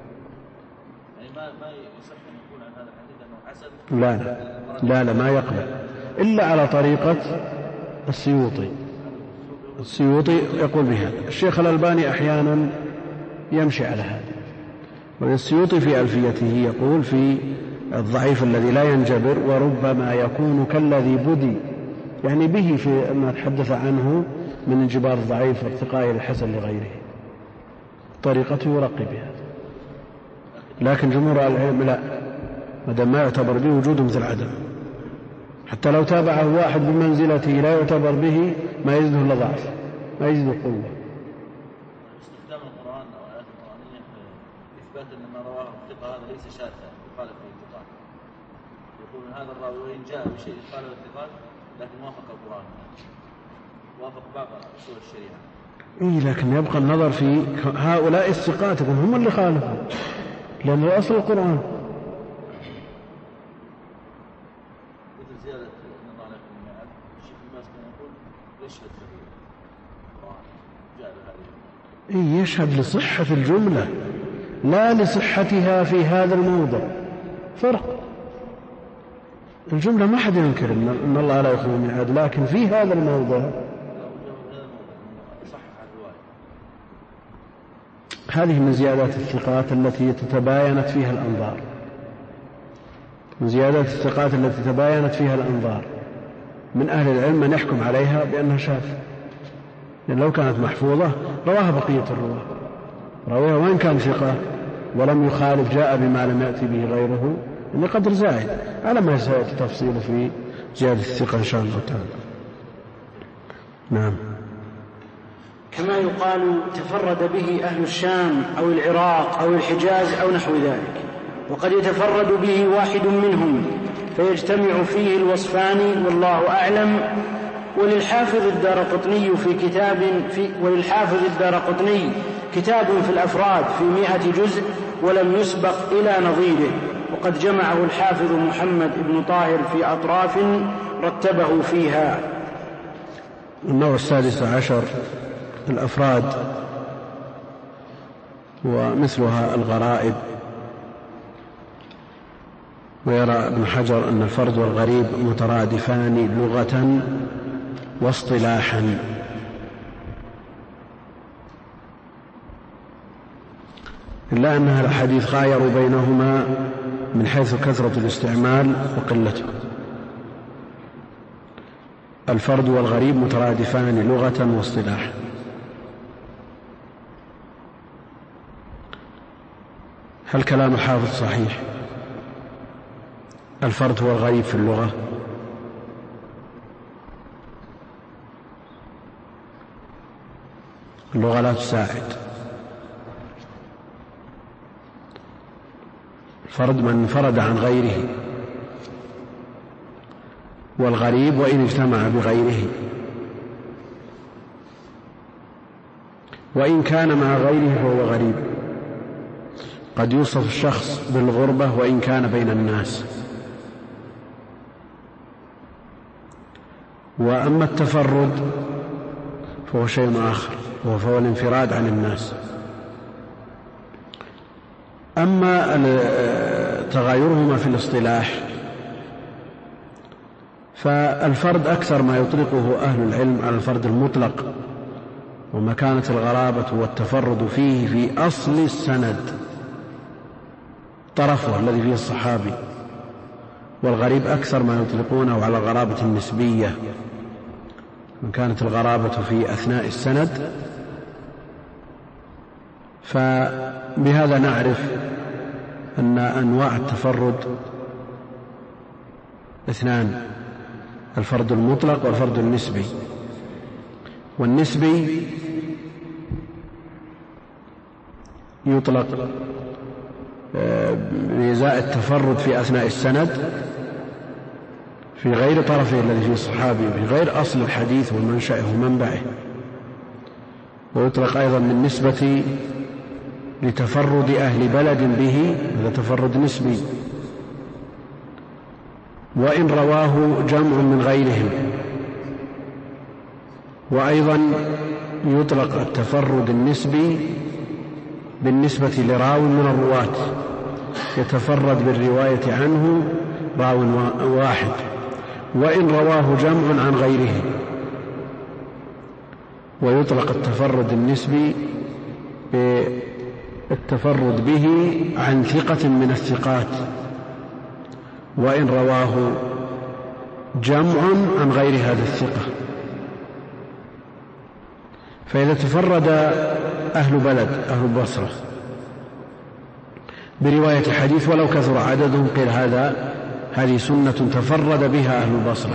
لا لا لا ما يقبل إلا على طريقة السيوطي. السيوطي يقول بهذا. الشيخ الألباني أحيانا يمشي على هذا. والسيوطي في ألفيته يقول في الضعيف الذي لا ينجبر وربما يكون كالذي بدي يعني به في ما تحدث عنه من انجبار الضعيف وارتقاء الحسن لغيره طريقته يرقي بها. لكن جمهور العلم لا مادام ما يعتبر به وجوده مثل عدم حتى لو تابعه واحد بمنزلته لا يعتبر به ما يزيده إلا ضعف ما يزيده قوة. استخدام القرآن أو آيات القرآنية إثبات أن ما رواه الثقة هذا ليس شاذا يخالف الاتفاق. يقول هذا الراوي وإن جاء بشيء يخالف الاتفاق لكن وافق القرآن وافق بعض أصول الشريعة. إيه لكن يبقى النظر في هؤلاء الثقات هم اللي خالفوا لأن الأصل القرآن. إيه يشهد لصحة الجملة لا لصحتها في هذا الموضع فرق. الجملة ما حد ينكر إن الله لا يخلو الميعاد لكن في هذا الموضع هذه من زيادات الثقات التي تتباينت فيها الأنظار من زيادات الثقات التي تباينت فيها الأنظار من أهل العلم من يحكم عليها بأنها شاذة لأن لو كانت محفوظة رواها بقية الرواة رواها وإن كان ثقة ولم يخالف جاء بما لم يأتي به غيره إن قدر زائد على ما سيأتي تفصيله في زيادة الثقة إن شاء الله تعالى. نعم. كما يقال تفرد به أهل الشام أو العراق أو الحجاز أو نحو ذلك وقد يتفرد به واحد منهم فيجتمع فيه الوصفان والله أعلم. وللحافظ الدارقطني في كتاب في وللحافظ الدارقطني كتاب في الأفراد في مئة جزء ولم يسبق إلى نظيره وقد جمعه الحافظ محمد بن طاهر في أطراف رتبه فيها. النوع السادس عشر الأفراد ومثلها الغرائب. ويرى ابن حجر أن الفرد والغريب مترادفان لغة واصطلاحا إلا أنها الحديث خاير بينهما من حيث كثرة الاستعمال وقلته. الفرد والغريب مترادفان لغة واصطلاحا هل كلام الحافظ صحيح؟ الفرد هو الغريب في اللغة؟ اللغة لا تساعد. الفرد من انفرد عن غيره، والغريب وإن اجتمع بغيره، وإن كان مع غيره فهو غريب. قد يوصف الشخص بالغربة وإن كان بين الناس. وأما التفرد فهو شيء آخر، وهو الانفراد عن الناس. أما تغايرهما في الاصطلاح فالفرد أكثر ما يطلقه أهل العلم على الفرد المطلق، وما كانت الغرابة والتفرد فيه في أصل السند طرفه الذي فيه الصحابي. والغريب أكثر ما يطلقونه على الغرابة النسبية، من كانت الغرابة في أثناء السند. فبهذا نعرف أن أنواع التفرد اثنان: الفرد المطلق والفرد النسبي. والنسبي يطلق بإزاء التفرد في أثناء السند في غير طرفه الذي فيه الصحابي، في غير أصل الحديث ومنشأه ومنبعه. ويطلق أيضا بالنسبة لتفرد أهل بلد به، هذا تفرد نسبي، وإن رواه جمع من غيرهم. وأيضا يطلق التفرد النسبي بالنسبة لراو من الرواة، يتفرد بالرواية عنه راو واحد وإن رواه جمع عن غيره. ويطلق التفرد النسبي بالتفرد به عن ثقة من الثقات وإن رواه جمع عن غير هذا الثقة. فإذا تفرد أهل بلد، أهل البصرة، برواية حديث ولو كثر عددهم، قيل هذا هذه سنة تفرد بها أهل البصرة.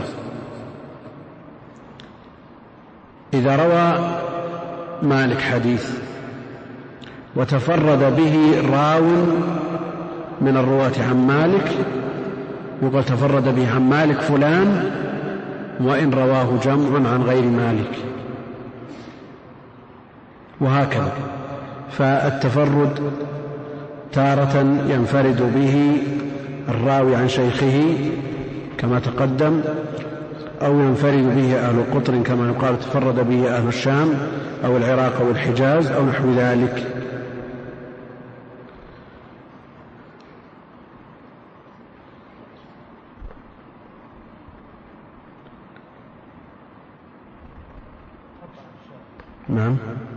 إذا روى مالك حديث وتفرد به راو من الرواة عن مالك، يقول تفرد به عن مالك فلان وإن رواه جمع عن غير مالك، وهكذا. فالتفرد تارة ينفرد به الراوي عن شيخه كما تقدم، أو ينفرد به أهل قطر كما يقال تفرد به أهل الشام أو العراق أو الحجاز أو نحو ذلك. نعم،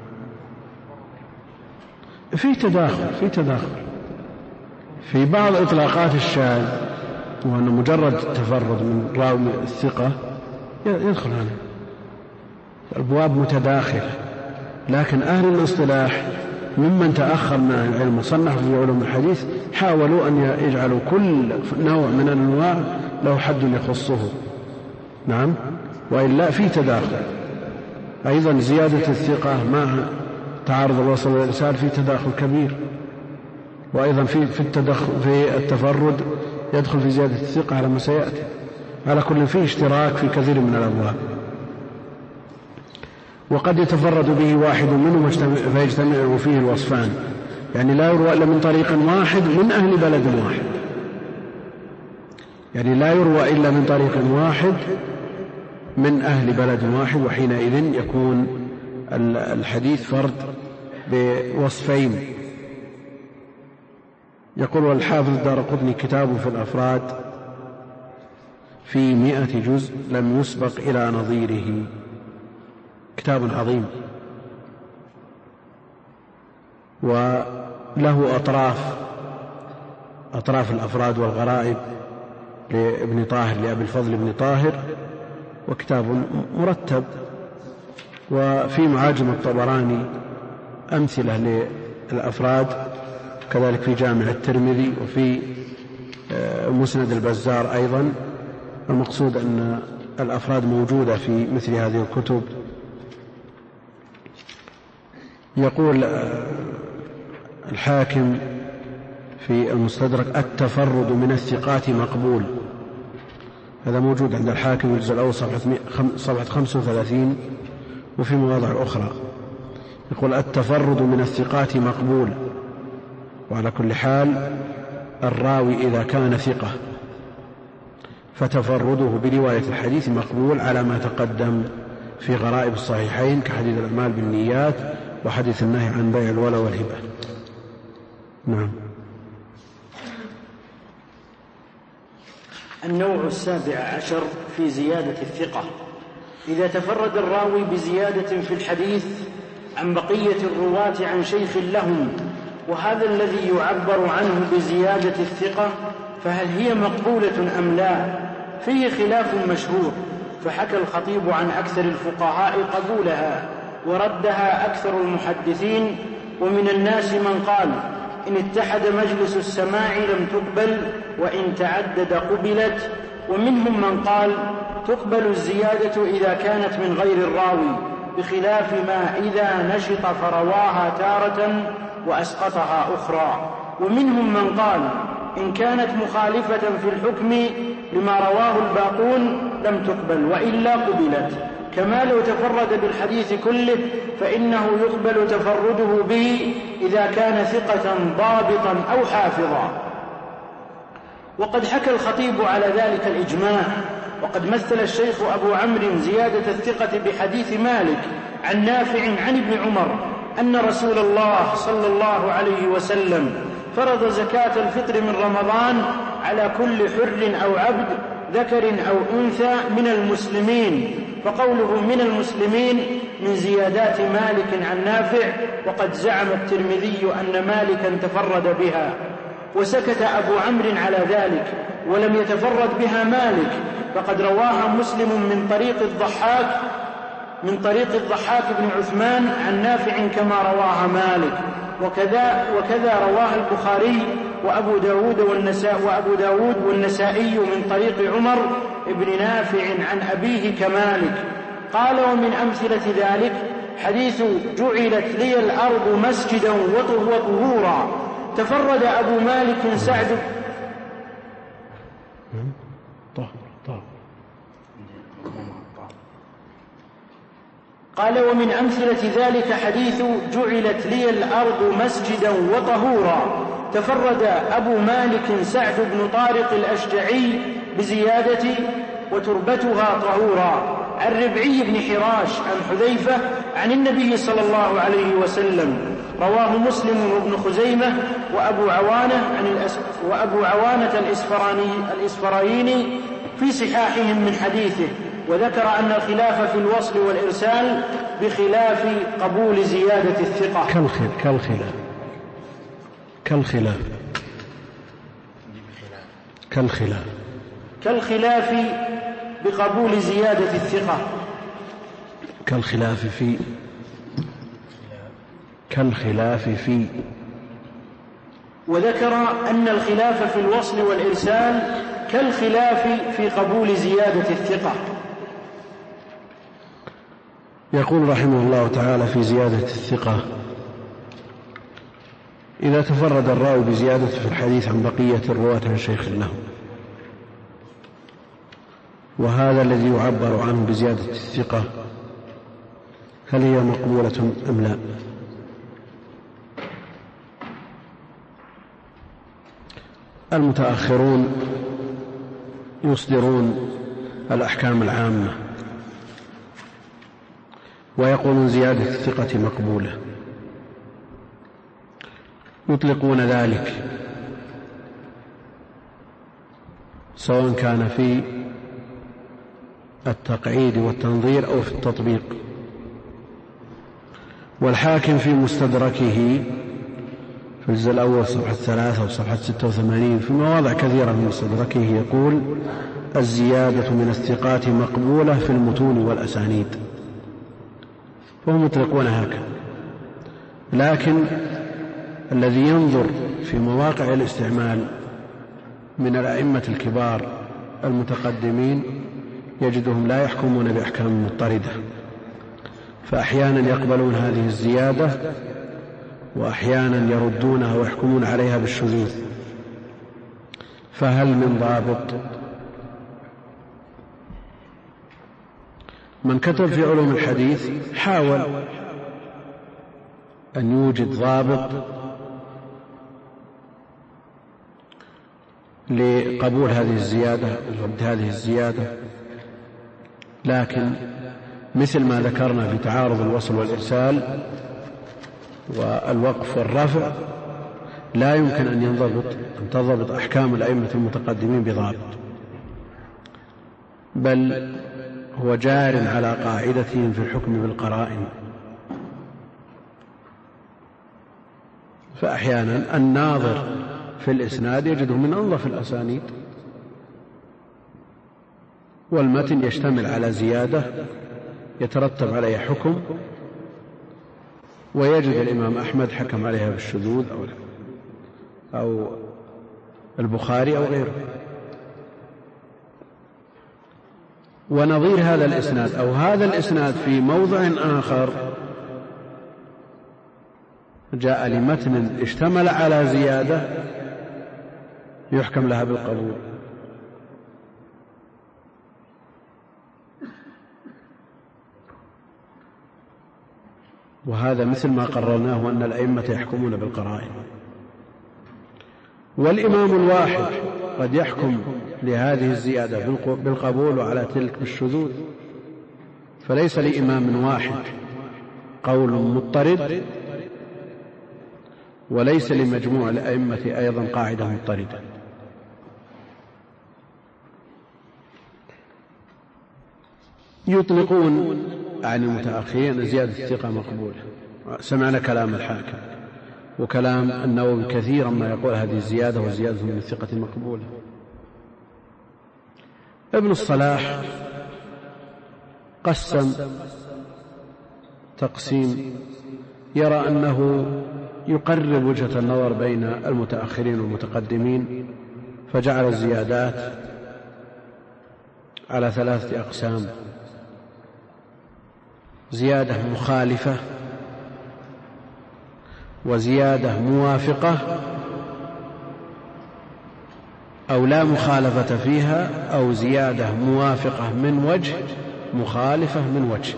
في تداخل في تداخل في بعض إطلاقات الشاذ، وأن مجرد تفرد من راوي الثقة يدخل هذا الأبواب متداخلة. لكن أهل الاصطلاح ممن تأخر من أهل العلم وصنفوا في علوم الحديث حاولوا أن يجعلوا كل نوع من الأنواع له حد يخصه. نعم، وإلا في تداخل. أيضا زيادة الثقة مع تعارض الوصل والإرسال في تداخل كبير. وأيضا في في التدخل في التفرد يدخل في زيادة الثقة على ما سيأتي. على كل فيه اشتراك في كثير من الأبواب. وقد يتفرد به واحد منهم فيجتمع فيه الوصفان، يعني لا يروى إلا من طريق واحد من أهل بلد واحد، يعني لا يروى إلا من طريق واحد من أهل بلد واحد، وحينئذ يكون الحديث فرد بوصفين. يقول والحافظ الدارقطني كتاب في الأفراد في مئة جزء لم يسبق إلى نظيره، كتاب عظيم وله أطراف أطراف الأفراد والغرائب لابن طاهر لأبي الفضل بن طاهر، وكتاب مرتب. وفي معاجم الطبراني أمثلة للأفراد كذلك في جامع الترمذي وفي مسند البزار أيضا. المقصود أن الأفراد موجودة في مثل هذه الكتب. يقول الحاكم في المستدرك: التفرد من الثقات مقبول. هذا موجود عند الحاكم الجزء الأول صفحة خمسة وثلاثين وفي مواضع أخرى. يقول: التفرد من الثقات مقبول. وعلى كل حال الراوي إذا كان ثقة فتفرده برواية الحديث مقبول على ما تقدم في غرائب الصحيحين كحديث الأعمال بالنيات وحديث النهي عن بيع الولا والهبة. نعم. النوع السابع عشر في زيادة الثقة: إذا تفرد الراوي بزيادة في الحديث عن بقية الرواة عن شيخ لهم، وهذا الذي يعبر عنه بزيادة الثقة، فهل هي مقبولة أم لا؟ فيه خلاف مشهور، فحكى الخطيب عن أكثر الفقهاء قبولها وردها أكثر المحدثين، ومن الناس من قال إن اتحد مجلس السماع لم تقبل، وإن تعدد قبلت، ومنهم من قال تقبل الزيادة إذا كانت من غير الراوي، بخلاف ما إذا نشط فرواها تارة وأسقطها أخرى. ومنهم من قال إن كانت مخالفة في الحكم لما رواه الباقون لم تقبل، وإلا قبلت، كما لو تفرد بالحديث كله فإنه يقبل تفرده به إذا كان ثقة ضابطا أو حافظا. وقد حكى الخطيب على ذلك الإجماع. وقد مثل الشيخ أبو عمرو زيادة الثقة بحديث مالك عن نافع عن ابن عمر أن رسول الله صلى الله عليه وسلم فرض زكاة الفطر من رمضان على كل حر أو عبد ذكر أو أنثى من المسلمين، فقوله من المسلمين من زيادات مالك عن نافع. وقد زعم الترمذي أن مالكا تفرد بها، وسكت أبو عمرو على ذلك ولم يتفرد بها مالك، فقد رواها مسلم من طريق الضحاك من طريق الضحاك بن عثمان عن نافع كما رواها مالك، وكذا, وكذا رواها البخاري وأبو داود والنساء وأبو داود والنسائي من طريق عمر ابن نافع عن أبيه كمالك. قال ومن أمثلة ذلك حديث جعلت لي الأرض مسجدا وطهورا، تفرد أبو مالك سعد قال ومن أمثلة ذلك حديث جعلت لي الأرض مسجدا وطهورا، تفرد أبو مالك سعد بن طارق الأشجعي بزيادة وتربتها طهورا عن ربعي بن حراش عن حذيفة عن النبي صلى الله عليه وسلم. رواه مسلم وابن خزيمة وأبو عوانة عن الأس... وأبو عوانة الإسفراني... الإسفرايني في صحاحهم من حديثه، وذكر أن الخلاف في الوصل والإرسال بخلاف قبول زيادة الثقة. كالخلاف كالخلاف كالخلاف كالخلاف كالخلاف بقبول زيادة الثقة. كالخلاف في كالخلاف في وذكر أن الخلاف في الوصل والإرسال كالخلاف في قبول زيادة الثقة. يقول رحمه الله تعالى في زيادة الثقة: إذا تفرد الراوي بزيادة في الحديث عن بقية الرواة عن شيخ له، وهذا الذي يعبر عنه بزيادة الثقة، هل هي مقبولة أم لا؟ المتأخرون يصدرون الأحكام العامة ويقولون زيادة الثقة مقبولة، يطلقون ذلك سواء كان في التقعيد والتنظير أو في التطبيق. والحاكم في مستدركه في الجزء الأول صفحة ثلاثة وصفحة ستة وثمانين في مواضع كثيرة من مستدركه يقول: الزيادة من الثقات مقبولة في المتون والأسانيد، فهم يطلقون هكذا. لكن الذي ينظر في مواقع الاستعمال من الأئمة الكبار المتقدمين يجدهم لا يحكمون بأحكام مضطردة، فأحيانا يقبلون هذه الزيادة وأحيانا يردونها ويحكمون عليها بالشذوذ. فهل من ضابط؟ من كتب في علوم الحديث حاول أن يوجد ضابط لقبول هذه الزيادة ورد هذه الزيادة، لكن مثل ما ذكرنا في تعارض الوصل والإرسال والوقف والرفع لا يمكن أن ينضبط أن تضبط أحكام الأئمة المتقدمين بضابط، بل هو جار على قاعدتهم في الحكم بالقرائن. فأحيانا الناظر في الإسناد يجده من أنظف الأسانيد، والمتن يشتمل على زيادة يترتب عليها حكم، ويجد الإمام أحمد حكم عليها بالشذوذ أو أو البخاري أو غيره. ونظير هذا الإسناد أو هذا الإسناد في موضع آخر جاء لمتن اشتمل على زيادة يحكم لها بالقبول. وهذا مثل ما قررناه أن الأئمة يحكمون بالقرائن، والإمام الواحد قد يحكم لهذه الزيادة بالقبول وعلى تلك بالشذوذ، فليس لإمام واحد قول مضطرد، وليس لمجموع الأئمة أيضا قاعدة مضطردة. يطلقون عن المتأخرين زيادة الثقة مقبولة. سمعنا كلام الحاكم وكلام النووي كثيرا ما يقول هذه الزيادة وزيادة من الثقة مقبولة. ابن الصلاح قسم تقسيم يرى أنه يقرب وجهة النظر بين المتأخرين والمتقدمين، فجعل الزيادات على ثلاثة أقسام: زيادة مخالفة، وزيادة موافقة أو لا مخالفة فيها، أو زيادة موافقة من وجه مخالفة من وجه.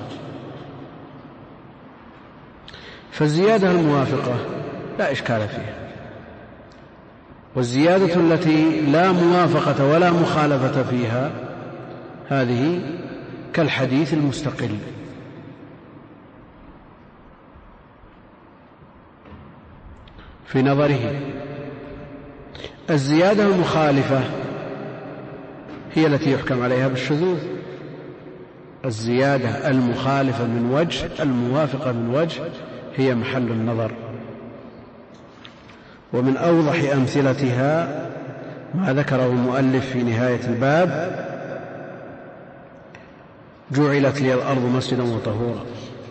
فالزيادة الموافقة لا إشكال فيها، والزيادة التي لا موافقة ولا مخالفة فيها هذه كالحديث المستقل. في نظره الزيادة المخالفة هي التي يحكم عليها بالشذوذ، الزيادة المخالفة من وجه الموافقة من وجه هي محل النظر. ومن أوضح أمثلتها ما ذكره المؤلف في نهاية الباب: جعلت لي الأرض مسجدا وطهورا.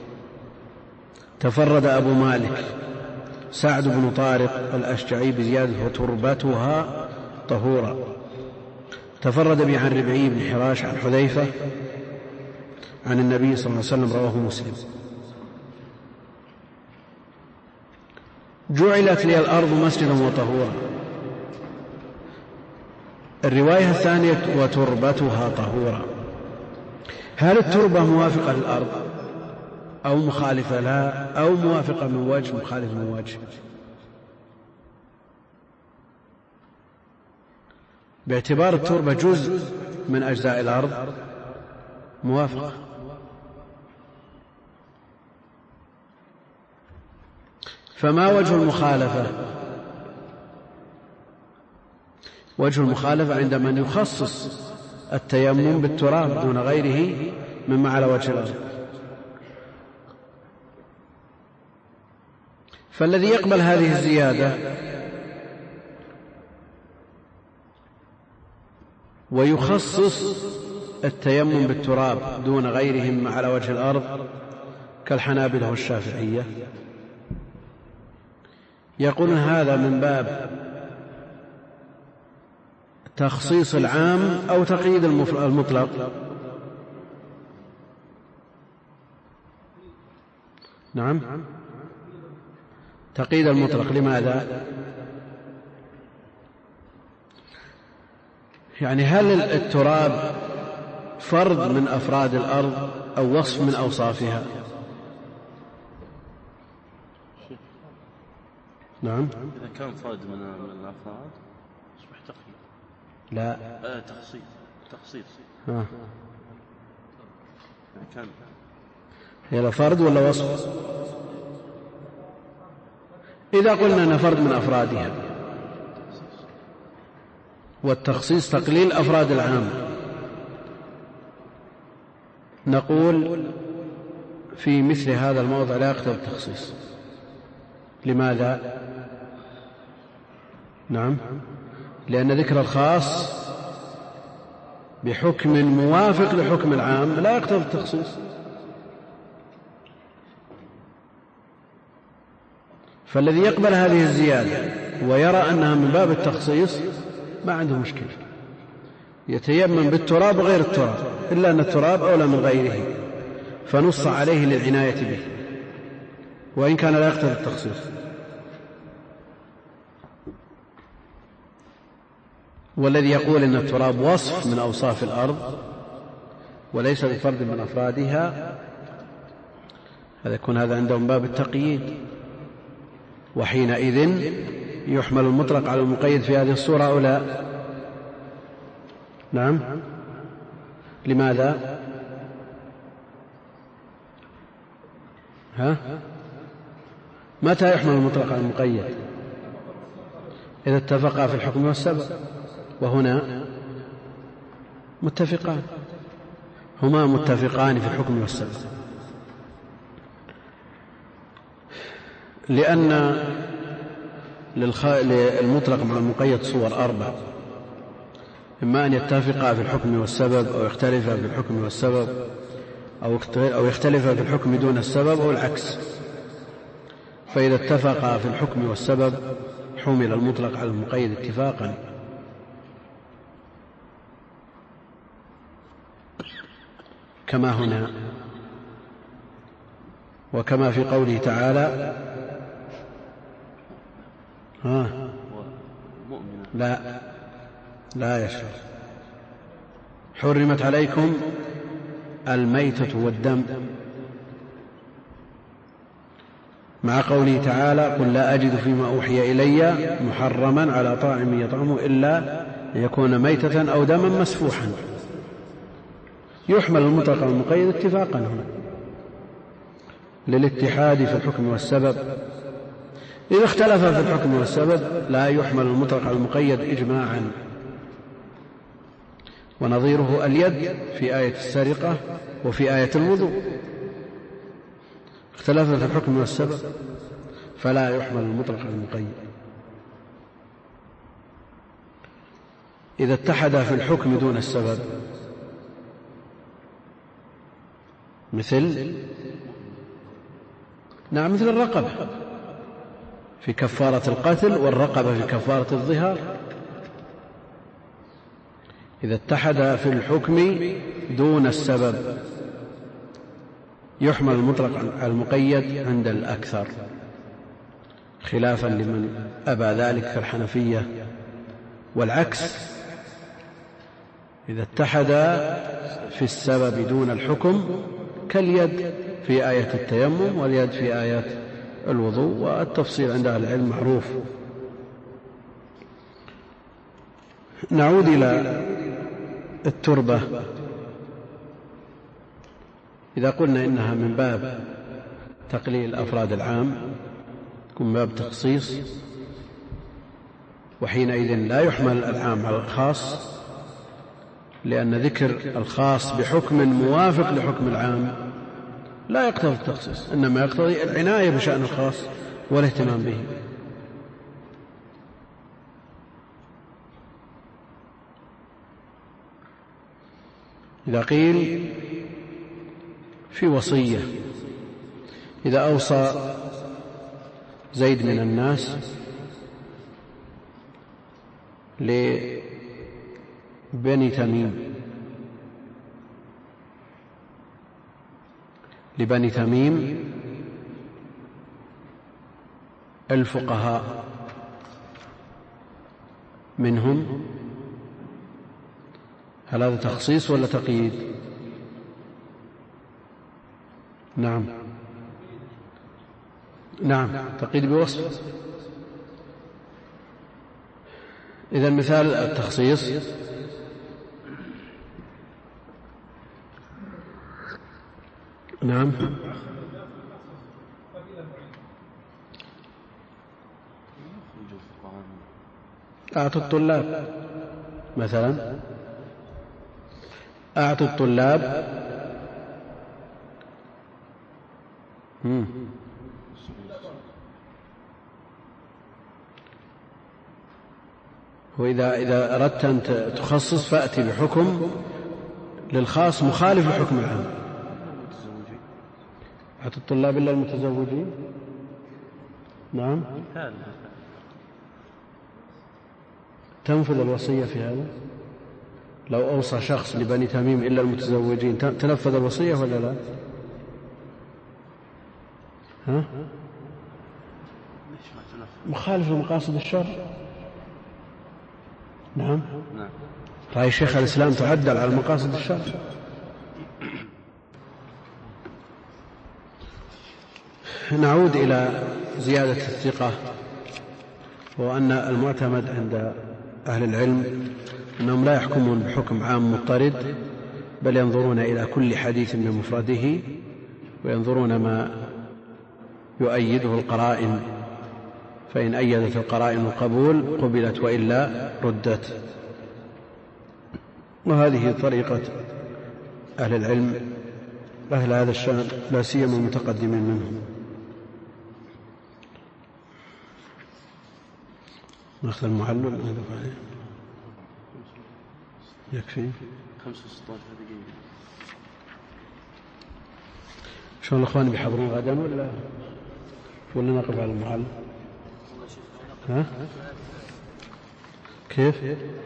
تفرد أبو مالك سعد بن طارق الأشجعي بزيادة وتربتها طهورا. تفرد به عن ربعي بن حراش عن حذيفة عن النبي صلى الله عليه وسلم، رواه مسلم. جعلت لي الأرض مسجدا وطهورا. الرواية الثانية وتربتها طهورا. هل التربة موافقة للأرض أو مخالفة لها، أو موافقة من وجه مخالفة من وجه؟ باعتبار التربة جزء من أجزاء الأرض موافقة. فما وجه المخالفة؟ وجه المخالفة عند من يخصص التيمم بالتراب دون غيره مما على وجه الأرض. فالذي يقبل هذه الزيادة ويخصص التيمم بالتراب دون غيره مما على وجه الأرض كالحنابلة والشافعية يقولون هذا من باب تخصيص العام أو تقييد المطلق. نعم، تقييد المطلق. لماذا؟ يعني هل التراب فرد من أفراد الأرض أو وصف من أوصافها؟ نعم. إذا كان فرد من الأفراد يصبح تقييد. لا، آه تخصيص. تخصيص. ها. كان هي فرد ولا وصف؟ إذا قلنا أن فرد من أفرادها، والتخصيص تقليل أفراد العام، نقول في مثل هذا الموضع لا يقتضي التخصيص. لماذا؟ نعم، لأن ذكر الخاص بحكم موافق لحكم العام لا يقتضي التخصيص. فالذي يقبل هذه الزيادة ويرى أنها من باب التخصيص ما عنده مشكلة، يتيمم بالتراب غير التراب، إلا أن التراب أولى من غيره فنص عليه للعناية به، وإن كان لا يقتضي التخصيص. والذي يقول أن التراب وصف من أوصاف الأرض وليس بفرد من أفرادها، هذا يكون هذا عندهم باب التقييد، وحينئذ يحمل المطلق على المقيد في هذه الصورة أو لا؟ نعم. لماذا؟ ها؟ متى يحمل المطلق على المقيد؟ إذا اتفقا في الحكم والسبب، وهنا متفقان، هما متفقان في الحكم والسبب، لأن للمطلق مع المقيد صور أربع: إما أن يتفقا في الحكم والسبب، أو يختلفا في الحكم والسبب، أو يختلفا في الحكم دون السبب، أو العكس. فإذا اتفقا في الحكم والسبب حمل المطلق على المقيد اتفاقا، كما هنا، وكما في قوله تعالى: ها لا لا يشفع حرمت عليكم الميتة والدم، مع قوله تعالى: قل لا أجد فيما أوحي إلي محرما على طاعم يطعمه إلا أن يكون ميتة أو دما مسفوحا. يحمل المطلق على المقيد اتفاقا هنا للاتحاد في الحكم والسبب. إذا اختلف في الحكم والسبب لا يحمل المطلق على المقيد إجماعا، ونظيره اليد في آية السرقة وفي آية الوضوء، اختلف في الحكم والسبب فلا يحمل المطلق على المقيد. إذا اتحد في الحكم دون السبب، مثل نعم مثل الرقبة في كفارة القتل، والرقبة في كفارة الظهار، إذا اتحد في الحكم دون السبب يحمل المطلق على المقيد عند الأكثر، خلافا لمن أبى ذلك كالحنفية. والعكس، إذا اتحد في السبب دون الحكم، كاليد في آية التيمم واليد في آيات الوضوء، والتفصيل عند أهل العلم معروف. نعود إلى التربة. إذا قلنا إنها من باب تقليل أفراد العام تكون من باب تخصيص، وحينئذ لا يحمل العام على الخاص، لأن ذكر الخاص بحكم موافق لحكم العام لا يقتضي التخصيص، إنما يقتضي العناية بشأن الخاص والاهتمام به. إذا قيل في وصية، إذا أوصى زيد من الناس لبني تميم لبني تميم الفقهاء منهم. هل هذا تخصيص ولا تقييد؟ نعم نعم تقييد بوصف. إذا مثال التخصيص نعم أعطوا الطلاب مثلا، أعطوا الطلاب مم. وإذا إذا أردت أن تخصص فأتي بحكم للخاص مخالف لحكم العام. أعطوا الطلاب إلا المتزوجين. نعم تنفذ الوصية في هذا. لو أوصى شخص لبني تميم إلا المتزوجين تنفذ الوصية ولا لا؟ ها؟ مخالف لمقاصد الشرع. نعم رأي شيخ الإسلام تعدل على مقاصد الشرع. نعود إلى زيادة الثقة، وأن المعتمد عند أهل العلم أنهم لا يحكمون بحكم عام مضطرد، بل ينظرون إلى كل حديث بمفرده وينظرون ما يؤيده القرائن، فإن أيدت القرائن القبول قبلت وإلا ردت. وهذه طريقة أهل العلم أهل هذا الشأن، لا سيما المتقدمين منهم. نأخذ المعلم هذا بعدين يكفي خمسة وستة عشر دقيقة. شلون الأخوان بيحضرون غدا ولا ولا نقف على المعلم؟ ها كيف؟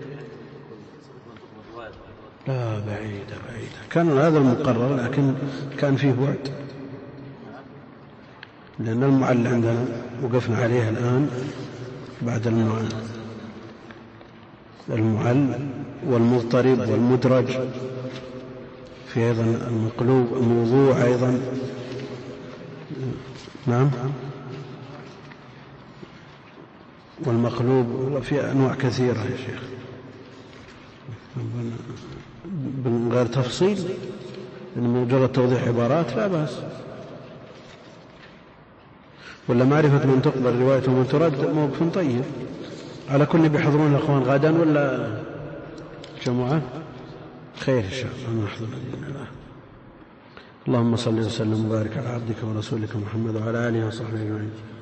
لا بعيدة بعيدة، كان هذا المقرر لكن كان فيه بعد، لأن المعلم عندنا وقفنا عليه الآن بعد المعل المعل والمضطرب والمدرج، في أيضا المقلوب الموضوع أيضا. نعم والمقلوب في أنواع كثيرة يا شيخ من غير تفصيل، إن مجرد توضيح عبارات لا بأس، ولا معرفة من تقبل رواية ومن ترد موقف طيب. على كل بيحضرون الأخوان غدا ولا جمعة؟ خير إن شاء الله نحضر بإذن الله. اللهم صل وسلم وبارك على عبدك ورسولك محمد وعلى آله وصحبه أجمعين.